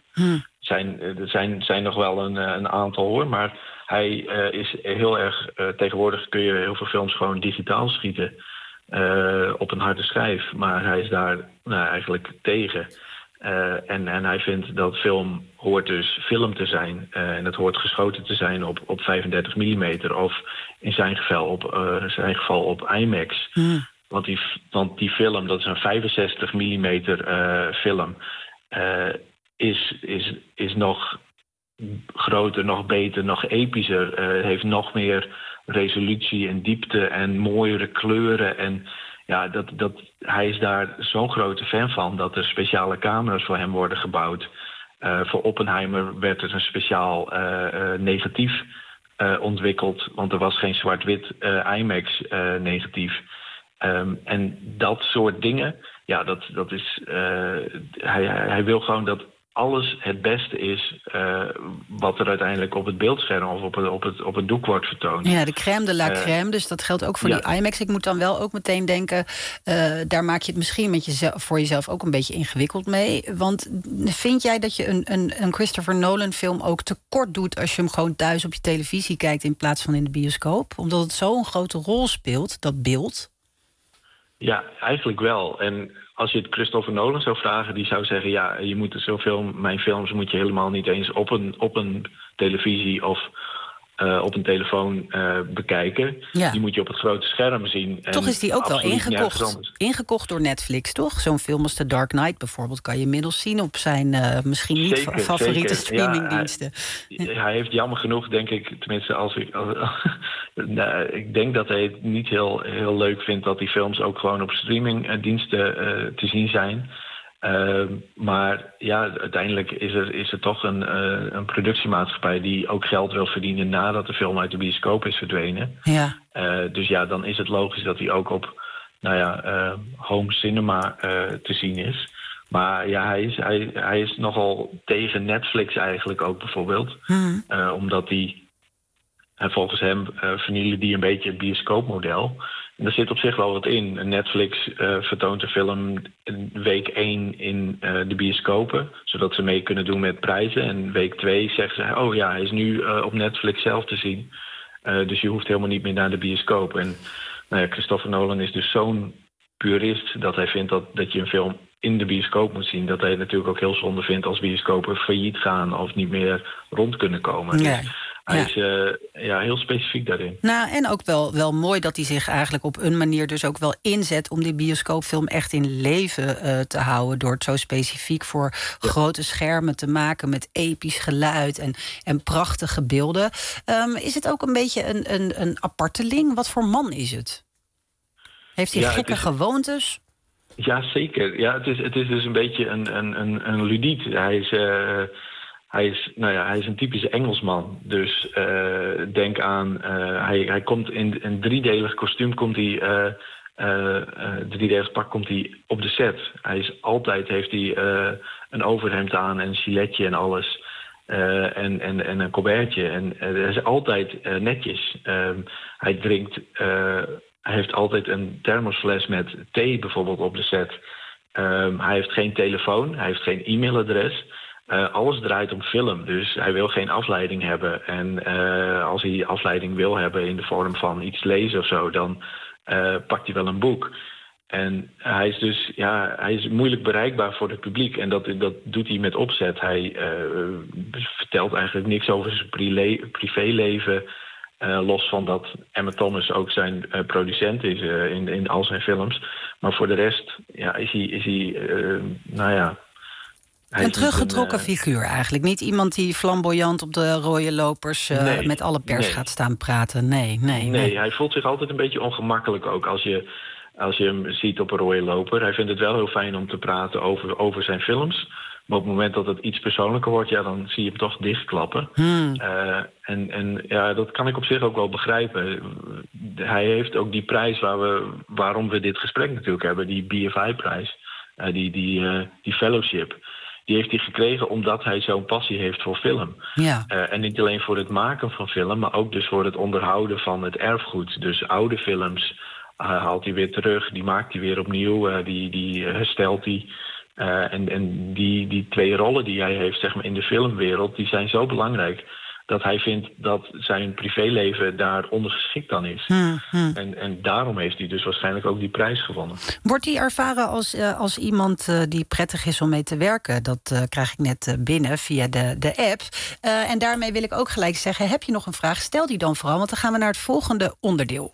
Er zijn nog wel een aantal hoor, maar hij is heel erg... tegenwoordig kun je heel veel films gewoon digitaal schieten op een harde schijf. Maar hij is daar eigenlijk tegen. En hij vindt dat film hoort dus film te zijn. En het hoort geschoten te zijn op 35 mm. Of in zijn geval op IMAX. Want die film, dat is een 65 mm film... is nog groter, nog beter, nog epischer. Heeft nog meer resolutie en diepte en mooiere kleuren. En ja, hij is daar zo'n grote fan van dat er speciale camera's voor hem worden gebouwd. Voor Oppenheimer werd er een speciaal negatief ontwikkeld, want er was geen zwart-wit IMAX negatief. En dat soort dingen, ja, dat is... Hij wil gewoon dat alles het beste is wat er uiteindelijk op het beeldscherm of op het doek wordt vertoond. Ja, de crème de la crème, dus dat geldt ook voor die IMAX. Ik moet dan wel ook meteen denken, daar maak je het misschien voor jezelf ook een beetje ingewikkeld mee. Want vind jij dat je een Christopher Nolan film ook tekort doet als je hem gewoon thuis op je televisie kijkt in plaats van in de bioscoop? Omdat het zo'n grote rol speelt, dat beeld? Ja, eigenlijk wel. En als je het Christopher Nolan zou vragen, die zou zeggen, ja, je moet mijn films moet je helemaal niet eens op een televisie of op een telefoon bekijken. Ja. Die moet je op het grote scherm zien. Toch is die ook wel ingekocht door Netflix, toch? Zo'n film als The Dark Knight bijvoorbeeld kan je inmiddels zien op zijn misschien niet favoriete streamingdiensten. Ja, hij heeft jammer genoeg, denk ik, tenminste ik denk dat hij het niet heel leuk vindt dat die films ook gewoon op streamingdiensten te zien zijn. Maar ja, uiteindelijk is er toch een productiemaatschappij die ook geld wil verdienen nadat de film uit de bioscoop is verdwenen. Ja. Dus ja, dan is het logisch dat hij ook op home cinema te zien is. Maar ja, hij is nogal tegen Netflix eigenlijk ook bijvoorbeeld. Omdat volgens hem vernielen die een beetje het bioscoopmodel. En daar zit op zich wel wat in. Netflix vertoont de film week 1 in de bioscopen, zodat ze mee kunnen doen met prijzen. En week 2 zeggen ze, oh ja, hij is nu op Netflix zelf te zien. Dus je hoeft helemaal niet meer naar de bioscoop. En Christopher Nolan is dus zo'n purist dat hij vindt dat je een film in de bioscoop moet zien. Dat hij het natuurlijk ook heel zonde vindt als bioscopen failliet gaan of niet meer rond kunnen komen. Ja. Dus hij is heel specifiek daarin. Nou, en ook wel mooi dat hij zich eigenlijk op een manier dus ook wel inzet om die bioscoopfilm echt in leven te houden, door het zo specifiek voor grote schermen te maken met episch geluid en prachtige beelden. Is het ook een beetje een aparteling? Wat voor man is het? Heeft hij gekke gewoontes? Ja, zeker. Ja, het is dus een beetje een ludiet. Hij is een typische Engelsman. Dus denk aan, hij komt in een driedelig kostuum, driedelig pak komt hij op de set. Heeft hij een overhemd aan en een giletje en alles. En een colbertje. En hij is altijd netjes. Hij heeft altijd een thermosfles met thee bijvoorbeeld op de set. Hij heeft geen telefoon, hij heeft geen e-mailadres. Alles draait om film, dus hij wil geen afleiding hebben. En als hij afleiding wil hebben in de vorm van iets lezen of zo, dan pakt hij wel een boek. En hij is dus hij is moeilijk bereikbaar voor het publiek. En dat doet hij met opzet. Hij vertelt eigenlijk niks over zijn privéleven. Los van dat Emma Thomas ook zijn producent is in al zijn films. Maar voor de rest is hij een teruggetrokken figuur eigenlijk. Niet iemand die flamboyant op de rode lopers met alle pers gaat staan praten. Nee, hij voelt zich altijd een beetje ongemakkelijk ook als je hem ziet op een rode loper. Hij vindt het wel heel fijn om te praten over zijn films. Maar op het moment dat het iets persoonlijker wordt, dan zie je hem toch dichtklappen. Dat kan ik op zich ook wel begrijpen. Hij heeft ook die prijs waarom we dit gesprek natuurlijk hebben, die BFI-prijs, die fellowship. Die heeft hij gekregen omdat hij zo'n passie heeft voor film. Ja. En niet alleen voor het maken van film, maar ook dus voor het onderhouden van het erfgoed. Dus oude films haalt hij weer terug, die maakt hij weer opnieuw, die herstelt hij. En die twee rollen die hij heeft, zeg maar, in de filmwereld, die zijn zo belangrijk dat hij vindt dat zijn privéleven daar ondergeschikt aan is. En daarom heeft hij dus waarschijnlijk ook die prijs gewonnen. Wordt hij ervaren als iemand die prettig is om mee te werken? Dat krijg ik net binnen via de app. En daarmee wil ik ook gelijk zeggen, heb je nog een vraag? Stel die dan vooral, want dan gaan we naar het volgende onderdeel.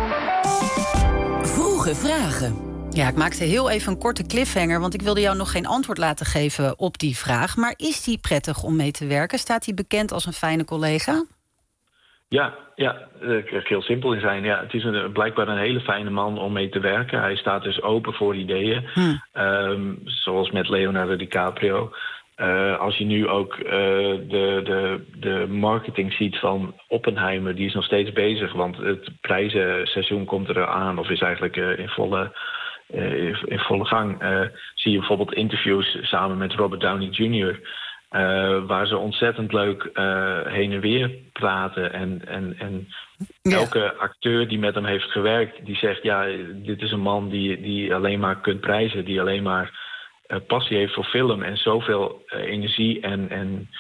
Vroege vragen. Ja, ik maakte heel even een korte cliffhanger, want ik wilde jou nog geen antwoord laten geven op die vraag. Maar is die prettig om mee te werken? Staat hij bekend als een fijne collega? Ja, daar kan ik heel simpel in zijn. Ja, het is blijkbaar een hele fijne man om mee te werken. Hij staat dus open voor ideeën, zoals met Leonardo DiCaprio. Als je nu ook de marketing ziet van Oppenheimer, die is nog steeds bezig, want het prijzenseizoen komt er aan, of is eigenlijk in in volle gang. Zie je bijvoorbeeld interviews samen met Robert Downey Jr. Waar ze ontzettend leuk heen en weer praten. En elke acteur die met hem heeft gewerkt, die zegt... ja, dit is een man die alleen maar kunt prijzen, die alleen maar passie heeft voor film en zoveel energie en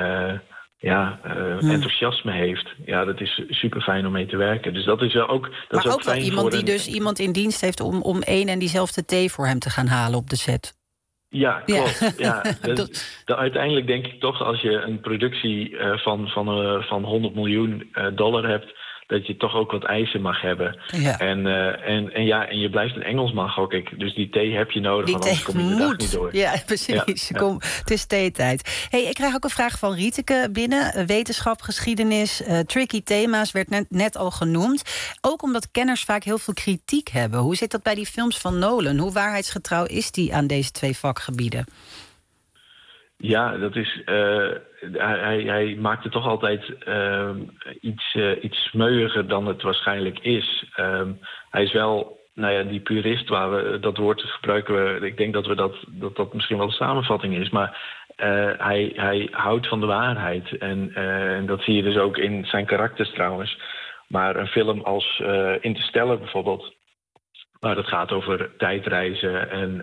enthousiasme heeft. Ja, dat is super fijn om mee te werken. Dus dat is wel ook. Dat maar is ook wel iemand die dus iemand in dienst heeft om één en diezelfde thee voor hem te gaan halen op de set. Ja, klopt. Ja. Uiteindelijk denk ik toch, als je een productie van $100 miljoen hebt, dat je toch ook wat eisen mag hebben. Ja. En je blijft een Engelsman, gok ik. Dus die thee heb je nodig, want anders kom je de dag niet door. Ja, precies. Ja. Het is theetijd. Hey, ik krijg ook een vraag van Rieteke binnen. Wetenschap, geschiedenis, tricky thema's werd net al genoemd. Ook omdat kenners vaak heel veel kritiek hebben. Hoe zit dat bij die films van Nolan? Hoe waarheidsgetrouw is die aan deze twee vakgebieden? Ja, dat is. Hij maakt het toch altijd iets smeuiger dan het waarschijnlijk is. Hij is wel, die purist waar we dat woord gebruiken. Ik denk dat misschien wel de samenvatting is, maar hij houdt van de waarheid en dat zie je dus ook in zijn karakters trouwens. Maar een film als Interstellar bijvoorbeeld, waar het gaat over tijdreizen en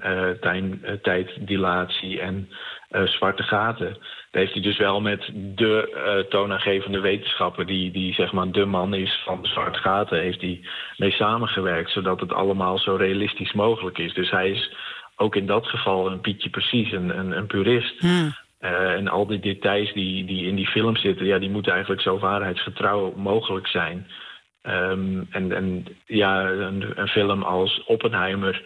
tijddilatie en zwarte gaten. Daar heeft hij dus wel met de toonaangevende wetenschapper, die zeg maar de man is van de zwarte gaten, heeft hij mee samengewerkt, zodat het allemaal zo realistisch mogelijk is. Dus hij is ook in dat geval een Pietje Precies, een purist. En al die details die in die film zitten, die moeten eigenlijk zo waarheidsgetrouw mogelijk zijn. Een film als Oppenheimer,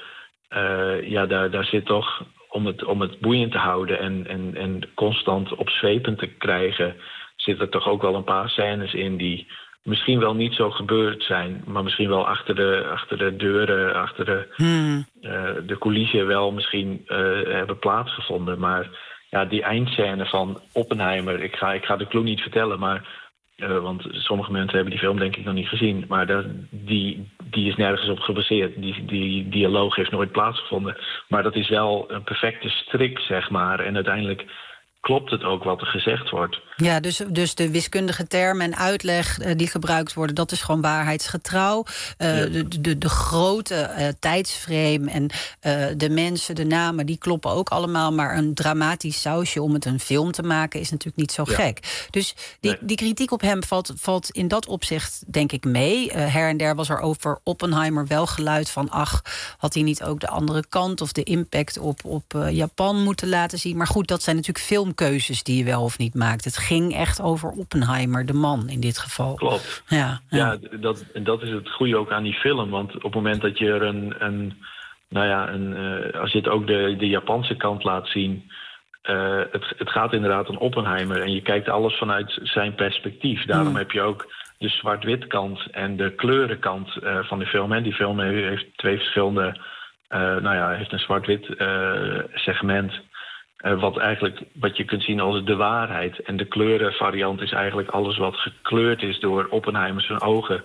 daar zit toch, om het boeiend te houden en constant opzwepend te krijgen, zit er toch ook wel een paar scènes in die misschien wel niet zo gebeurd zijn, maar misschien wel achter de deuren, achter de coulissen wel misschien hebben plaatsgevonden. Maar ja, die eindscène van Oppenheimer, ik ga de clue niet vertellen, maar want sommige mensen hebben die film denk ik nog niet gezien. Maar die is nergens op gebaseerd. Die dialoog heeft nooit plaatsgevonden. Maar dat is wel een perfecte strik, zeg maar. En uiteindelijk klopt het ook wat er gezegd wordt. Ja, dus de wiskundige termen en uitleg die gebruikt worden, dat is gewoon waarheidsgetrouw. De grote tijdsframe en de mensen, de namen, die kloppen ook allemaal. Maar een dramatisch sausje om het een film te maken is natuurlijk niet zo gek. Dus die kritiek op hem valt in dat opzicht denk ik mee. Her en der was er over Oppenheimer wel geluid van, had hij niet ook de andere kant of de impact op Japan moeten laten zien. Maar goed, dat zijn natuurlijk filmkeuzes die je wel of niet maakt. Het ging echt over Oppenheimer, de man in dit geval. Klopt. Ja, dat is het goede ook aan die film. Want op het moment dat je er als je het ook de Japanse kant laat zien, het gaat inderdaad om Oppenheimer en je kijkt alles vanuit zijn perspectief. Daarom heb je ook de zwart-wit kant en de kleurenkant van de film. En die film heeft twee verschillende, heeft een zwart-wit segment. Wat je kunt zien als de waarheid. En de kleurenvariant is eigenlijk alles wat gekleurd is door Oppenheimer zijn ogen.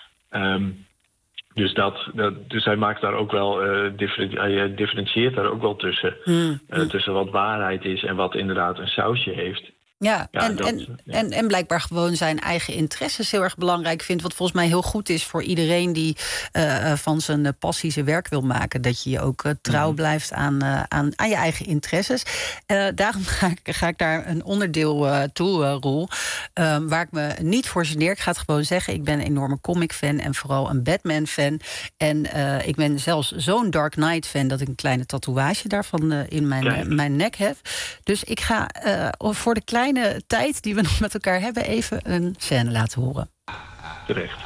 Dus hij maakt daar ook wel, hij differentieert daar ook wel tussen. Tussen wat waarheid is en wat inderdaad een sausje heeft. Ja, en blijkbaar gewoon zijn eigen interesses heel erg belangrijk vindt. Wat volgens mij heel goed is voor iedereen die van zijn passie zijn werk wil maken. Dat je je ook trouw blijft aan je eigen interesses. Daarom ga ik daar een onderdeel toe, Roel. Waar ik me niet voor geneer. Ik ga het gewoon zeggen. Ik ben een enorme comic-fan en vooral een Batman-fan. En ik ben zelfs zo'n Dark Knight-fan dat ik een kleine tatoeage daarvan in mijn nek heb. Dus ik ga voor de kleine tijd die we nog met elkaar hebben even een scène laten horen. Terecht.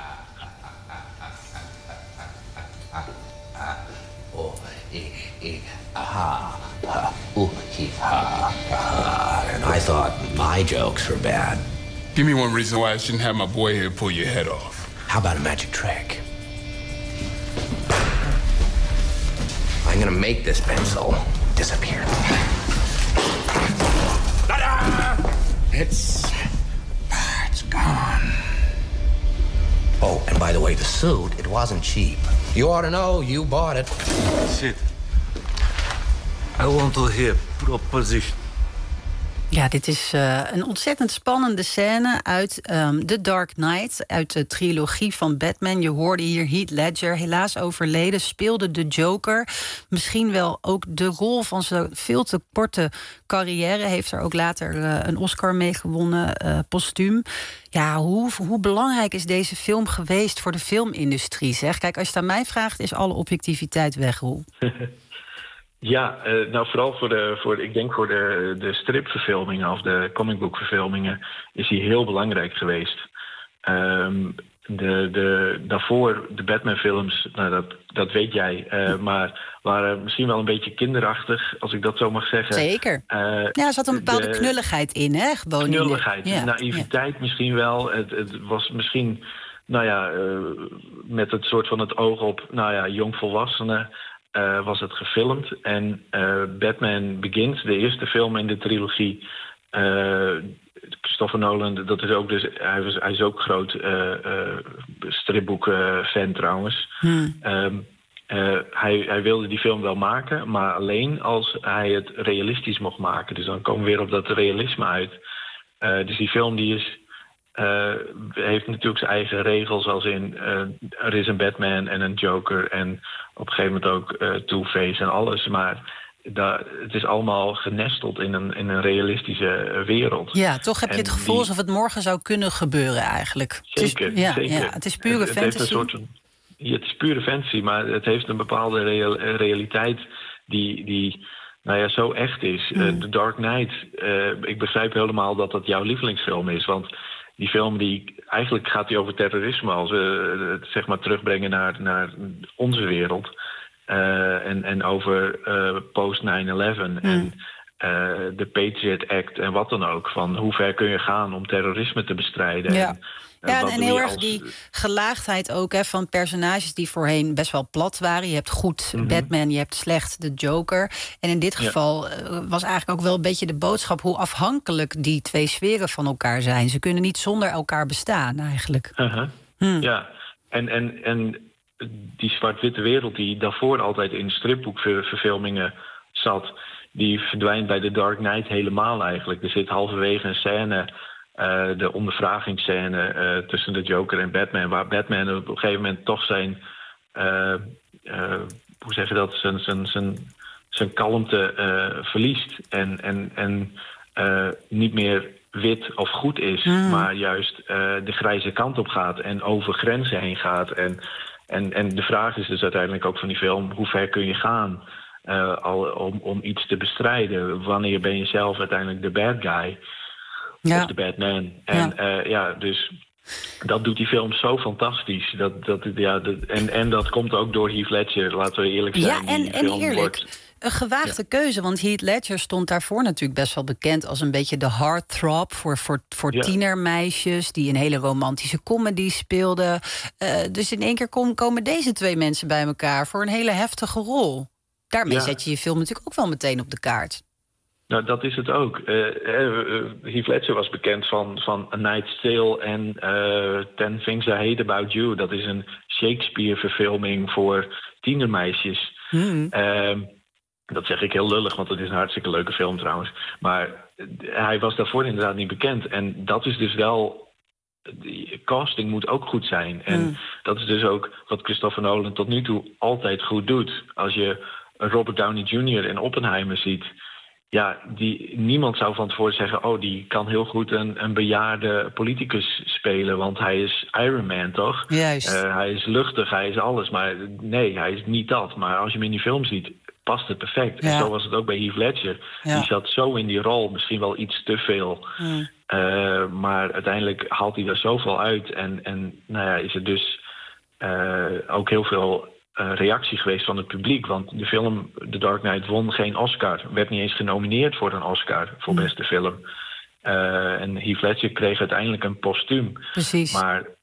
And I thought my jokes were bad. Give me one reason why I shouldn't have my boy here pull your head off. How about a magic trick? I'm gonna make this pencil disappear. It's gone. Oh, and by the way, the suit, it wasn't cheap. You ought to know. You bought it. Sit. I want to hear proposition. Ja, dit is een ontzettend spannende scène uit The Dark Knight, uit de trilogie van Batman. Je hoorde hier Heath Ledger, helaas overleden, speelde de Joker. Misschien wel ook de rol van zijn veel te korte carrière. Heeft er ook later een Oscar mee gewonnen, postuum. Ja, hoe belangrijk is deze film geweest voor de filmindustrie? Zeg? Kijk, als je het aan mij vraagt, is alle objectiviteit weg, Roel. Ja, nou vooral voor de stripverfilmingen of de comicboekverfilmingen is hij heel belangrijk geweest. Daarvoor, de Batman-films, nou dat weet jij, maar waren misschien wel een beetje kinderachtig, als ik dat zo mag zeggen. Zeker. Ja, er zat een bepaalde knulligheid in, hè? Gewoon knulligheid, ja, naïviteit misschien wel. Het was misschien, met het soort van het oog op, jongvolwassenen. Was het gefilmd. En Batman Begins, de eerste film in de trilogie. Christopher Nolan, dat is ook dus, hij is ook groot stripboek-fan trouwens. Hij wilde die film wel maken, maar alleen als hij het realistisch mocht maken. Dus dan komen we weer op dat realisme uit. Dus die film die heeft natuurlijk zijn eigen regels, als in er is een Batman en een Joker en op een gegeven moment ook Two-Face en alles. Maar het is allemaal genesteld in een realistische wereld. Ja, toch heb je het gevoel alsof het morgen zou kunnen gebeuren eigenlijk. Zeker, zeker. Ja, het is pure fantasy. Het is pure fantasy, maar het heeft een bepaalde realiteit die zo echt is. The Dark Knight, ik begrijp helemaal dat dat jouw lievelingsfilm is, want die film eigenlijk gaat die over terrorisme, als we het zeg maar terugbrengen naar onze wereld. En over post 9/11 en de Patriot Act en wat dan ook. Van hoe ver kun je gaan om terrorisme te bestrijden. Ja. En heel erg die gelaagdheid ook van personages die voorheen best wel plat waren. Je hebt goed Batman, je hebt slecht de Joker. En in dit geval was eigenlijk ook wel een beetje de boodschap hoe afhankelijk die twee sferen van elkaar zijn. Ze kunnen niet zonder elkaar bestaan eigenlijk. Ja, en die zwart-witte wereld die daarvoor altijd in stripboekverfilmingen zat, die verdwijnt bij The Dark Knight helemaal eigenlijk. Er zit halverwege een scène, de ondervragingsscène tussen de Joker en Batman, waar Batman op een gegeven moment toch zijn hoe zeg je dat, zijn kalmte verliest en niet meer wit of goed is, maar juist de grijze kant op gaat en over grenzen heen gaat. En de vraag is dus uiteindelijk ook van die film, hoe ver kun je gaan om iets te bestrijden? Wanneer ben je zelf uiteindelijk de bad guy? Of de Batman? En dus dat doet die film zo fantastisch. En dat komt ook door Heath Ledger, laten we eerlijk zijn. Ja, en eerlijk. Een gewaagde keuze, want Heath Ledger stond daarvoor natuurlijk best wel bekend als een beetje de heartthrob voor tienermeisjes die een hele romantische comedy speelden. Dus in één keer komen deze twee mensen bij elkaar voor een hele heftige rol. Daarmee zet je film natuurlijk ook wel meteen op de kaart. Nou, dat is het ook. Heath Ledger was bekend van A Knight's Tale en 10 Things I Hate About You. Dat is een Shakespeare-verfilming voor tienermeisjes. Dat zeg ik heel lullig, want het is een hartstikke leuke film trouwens. Maar hij was daarvoor inderdaad niet bekend. En dat is dus wel... Die casting moet ook goed zijn. En dat is dus ook wat Christopher Nolan tot nu toe altijd goed doet. Als je Robert Downey Jr. in Oppenheimer ziet... Ja, niemand zou van tevoren zeggen... die kan heel goed een bejaarde politicus spelen... want hij is Iron Man, toch? Juist. Hij is luchtig, hij is alles. Maar nee, hij is niet dat. Maar als je hem in die film ziet, past het perfect. En zo was het ook bij Heath Ledger. Die zat zo in die rol, misschien wel iets te veel. Maar uiteindelijk haalt hij er zoveel uit. En is er dus ook heel veel... reactie geweest van het publiek. Want de film The Dark Knight won geen Oscar. Werd niet eens genomineerd voor een Oscar voor beste film. En Heath Ledger kreeg uiteindelijk een postuum. Precies. Maar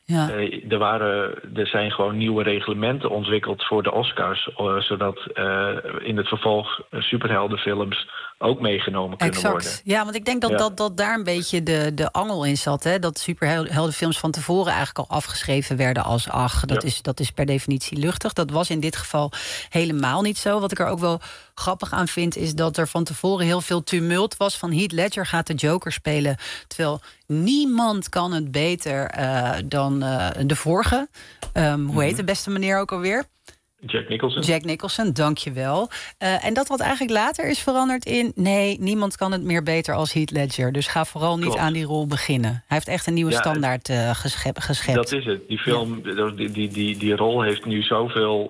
Ja. Er zijn gewoon nieuwe reglementen ontwikkeld voor de Oscars, zodat in het vervolg superheldenfilms ook meegenomen kunnen worden. Ja, want ik denk dat daar een beetje de angel in zat. Hè? Dat superheldenfilms van tevoren eigenlijk al afgeschreven werden als dat is per definitie luchtig. Dat was in dit geval helemaal niet zo. Wat ik er ook wel grappig aan vind, is dat er van tevoren heel veel tumult was van Heath Ledger gaat de Joker spelen. Terwijl niemand kan het beter dan de vorige. Hoe heet de beste meneer ook alweer? Jack Nicholson, dankjewel. En dat wat eigenlijk later is veranderd in... nee, niemand kan het meer beter als Heath Ledger. Dus ga vooral niet aan die rol beginnen. Hij heeft echt een nieuwe standaard geschept. Dat is het. Die film, die rol heeft nu zoveel...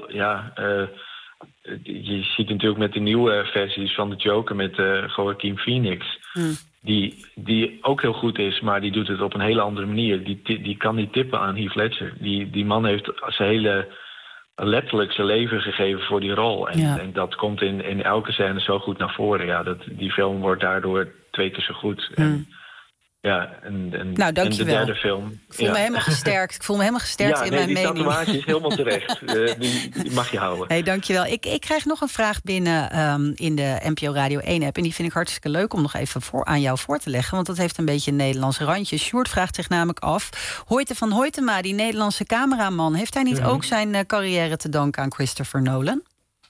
je ziet natuurlijk met de nieuwe versies van de Joker met Joaquin Phoenix... Die ook heel goed is, maar die doet het op een hele andere manier. Die kan niet tippen aan Heath Ledger. Die man heeft zijn hele... letterlijk zijn leven gegeven voor die rol. En dat komt in elke scène zo goed naar voren. Ja, die film wordt daardoor 2 keer zo goed. En de derde film... Ik voel me helemaal gesterkt. Ik voel me helemaal gesterkt in mijn mening. Die tatoeage is helemaal terecht. Die mag je houden. Hey, dankjewel. Ik krijg nog een vraag binnen in de NPO Radio 1-app. En die vind ik hartstikke leuk om nog even aan jou voor te leggen. Want dat heeft een beetje een Nederlands randje. Sjoerd vraagt zich namelijk af... Hoyte van Hoytema, die Nederlandse cameraman... heeft hij niet ook zijn carrière te danken aan Christopher Nolan?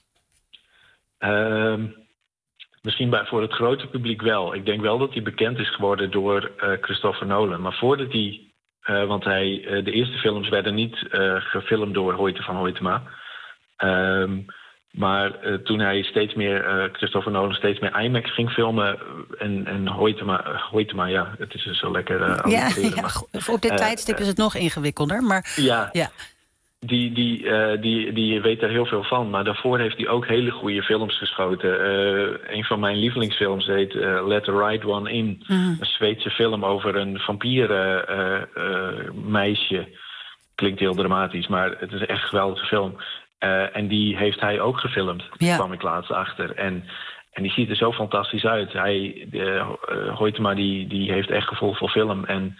Misschien voor het grote publiek wel. Ik denk wel dat hij bekend is geworden door Christopher Nolan. Maar voordat hij... want de eerste films werden niet gefilmd door Hoyte van Hoytema. Maar toen hij Christopher Nolan steeds meer IMAX ging filmen... en Hoytema, ja, het is zo lekker... op dit tijdstip is het nog ingewikkelder. Maar Die weet er heel veel van. Maar daarvoor heeft hij ook hele goede films geschoten. Een van mijn lievelingsfilms heet Let the Right One In. Een Zweedse film over een vampierenmeisje. Klinkt heel dramatisch, maar het is echt een geweldige film. En die heeft hij ook gefilmd. Daar kwam ik laatst achter. En die ziet er zo fantastisch uit. Hoytema die heeft echt gevoel voor film. En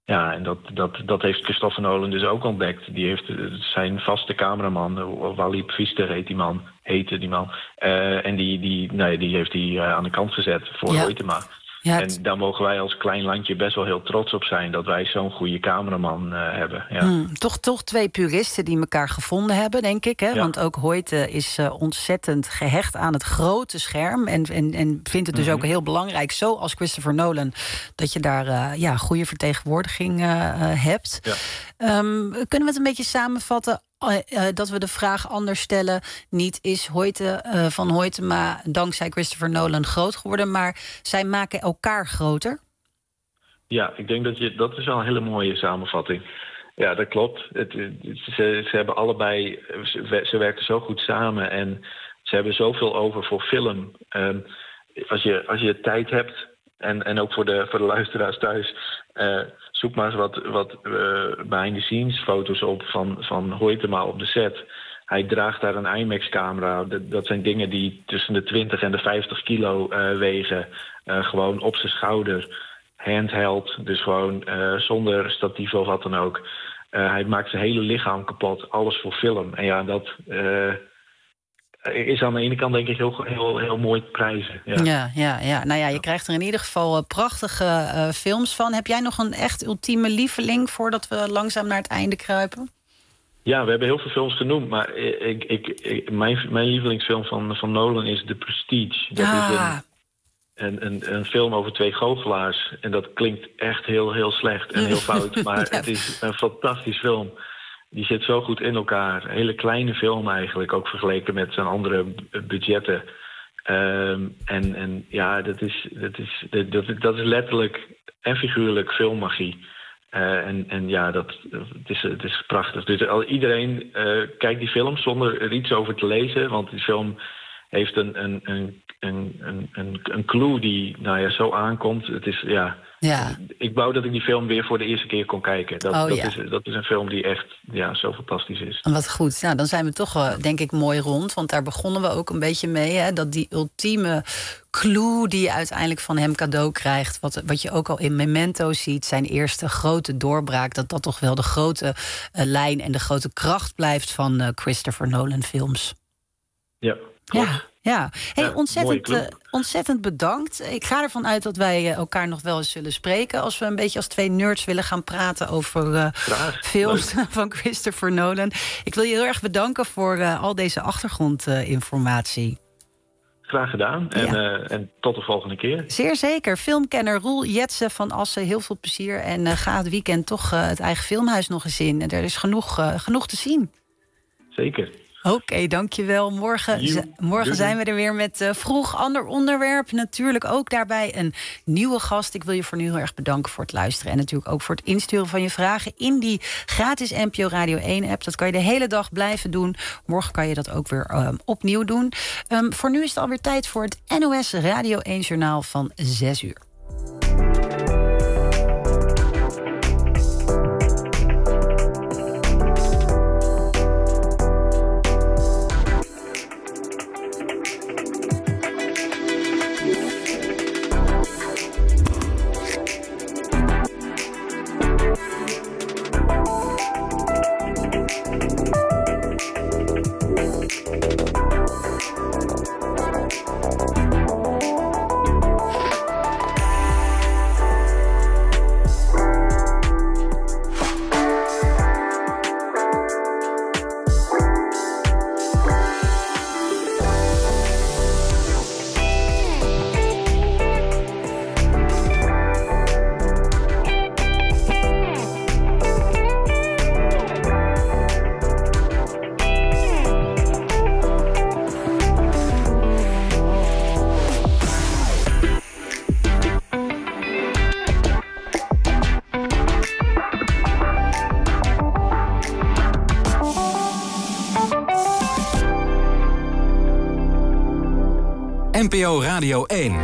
dat heeft Christopher Nolan dus ook ontdekt. Die heeft zijn vaste cameraman, Wally Pfister heette die man. En die heeft hij aan de kant gezet voor Hoytema. Ja, en daar mogen wij als klein landje best wel heel trots op zijn... dat wij zo'n goede cameraman hebben. Ja. Toch 2 puristen die elkaar gevonden hebben, denk ik. Hè? Ja. Want ook Hoyte is ontzettend gehecht aan het grote scherm... en vindt het dus ook heel belangrijk, zoals Christopher Nolan... dat je daar goede vertegenwoordiging hebt. Ja. Kunnen we het een beetje samenvatten... dat we de vraag anders stellen. Niet is Hoyte van Hoytema dankzij Christopher Nolan groot geworden... maar zij maken elkaar groter? Ja, ik denk dat is wel een hele mooie samenvatting. Ja, dat klopt. Ze hebben allebei... Ze werken zo goed samen en ze hebben zoveel over voor film. Als je tijd hebt... En ook voor de luisteraars thuis... zoek maar eens wat behind-the-scenes foto's op van Hoytema op de set. Hij draagt daar een IMAX-camera. Dat zijn dingen die tussen de 20 en de 50 kilo wegen. Gewoon op zijn schouder. Handheld, dus gewoon zonder statief of wat dan ook. Hij maakt zijn hele lichaam kapot. Alles voor film. En ja, dat... is aan de ene kant denk ik heel mooi te prijzen. Ja. Nou ja, je krijgt er in ieder geval prachtige films van. Heb jij nog een echt ultieme lieveling... voordat we langzaam naar het einde kruipen? Ja, we hebben heel veel films genoemd. Maar mijn lievelingsfilm van Nolan is The Prestige. Dat is een film over 2 goochelaars. En dat klinkt echt heel slecht en heel fout. Maar het is een fantastisch film. Die zit zo goed in elkaar. Een hele kleine film eigenlijk, ook vergeleken met zijn andere budgetten. Dat is letterlijk en figuurlijk filmmagie. Het is prachtig. Dus iedereen kijkt die film zonder er iets over te lezen. Want die film heeft een clue die zo aankomt. Het is Ja. Ik wou dat ik die film weer voor de eerste keer kon kijken. Dat is een film die echt zo fantastisch is. Wat goed. Nou, dan zijn we toch, denk ik, mooi rond. Want daar begonnen we ook een beetje mee. Hè, dat die ultieme clue die je uiteindelijk van hem cadeau krijgt. Wat je ook al in Memento ziet. Zijn eerste grote doorbraak. Dat toch wel de grote lijn en de grote kracht blijft van Christopher Nolan films. Ja, klopt. Ja. Hey, ontzettend bedankt. Ik ga ervan uit dat wij elkaar nog wel eens zullen spreken. Als we een beetje als twee nerds willen gaan praten over films van Christopher Nolan. Ik wil je heel erg bedanken voor al deze achtergrondinformatie. Graag gedaan. En tot de volgende keer. Zeer zeker. Filmkenner Roel Jetsen van Assen. Heel veel plezier. En ga het weekend toch het eigen filmhuis nog eens in. Er is genoeg te zien. Zeker. Oké, dankjewel. Morgen zijn we er weer met vroeg ander onderwerp. Natuurlijk ook daarbij een nieuwe gast. Ik wil je voor nu heel erg bedanken voor het luisteren. En natuurlijk ook voor het insturen van je vragen in die gratis NPO Radio 1-app. Dat kan je de hele dag blijven doen. Morgen kan je dat ook weer opnieuw doen. Voor nu is het alweer tijd voor het NOS Radio 1-journaal van 6 uur. NPO Radio 1.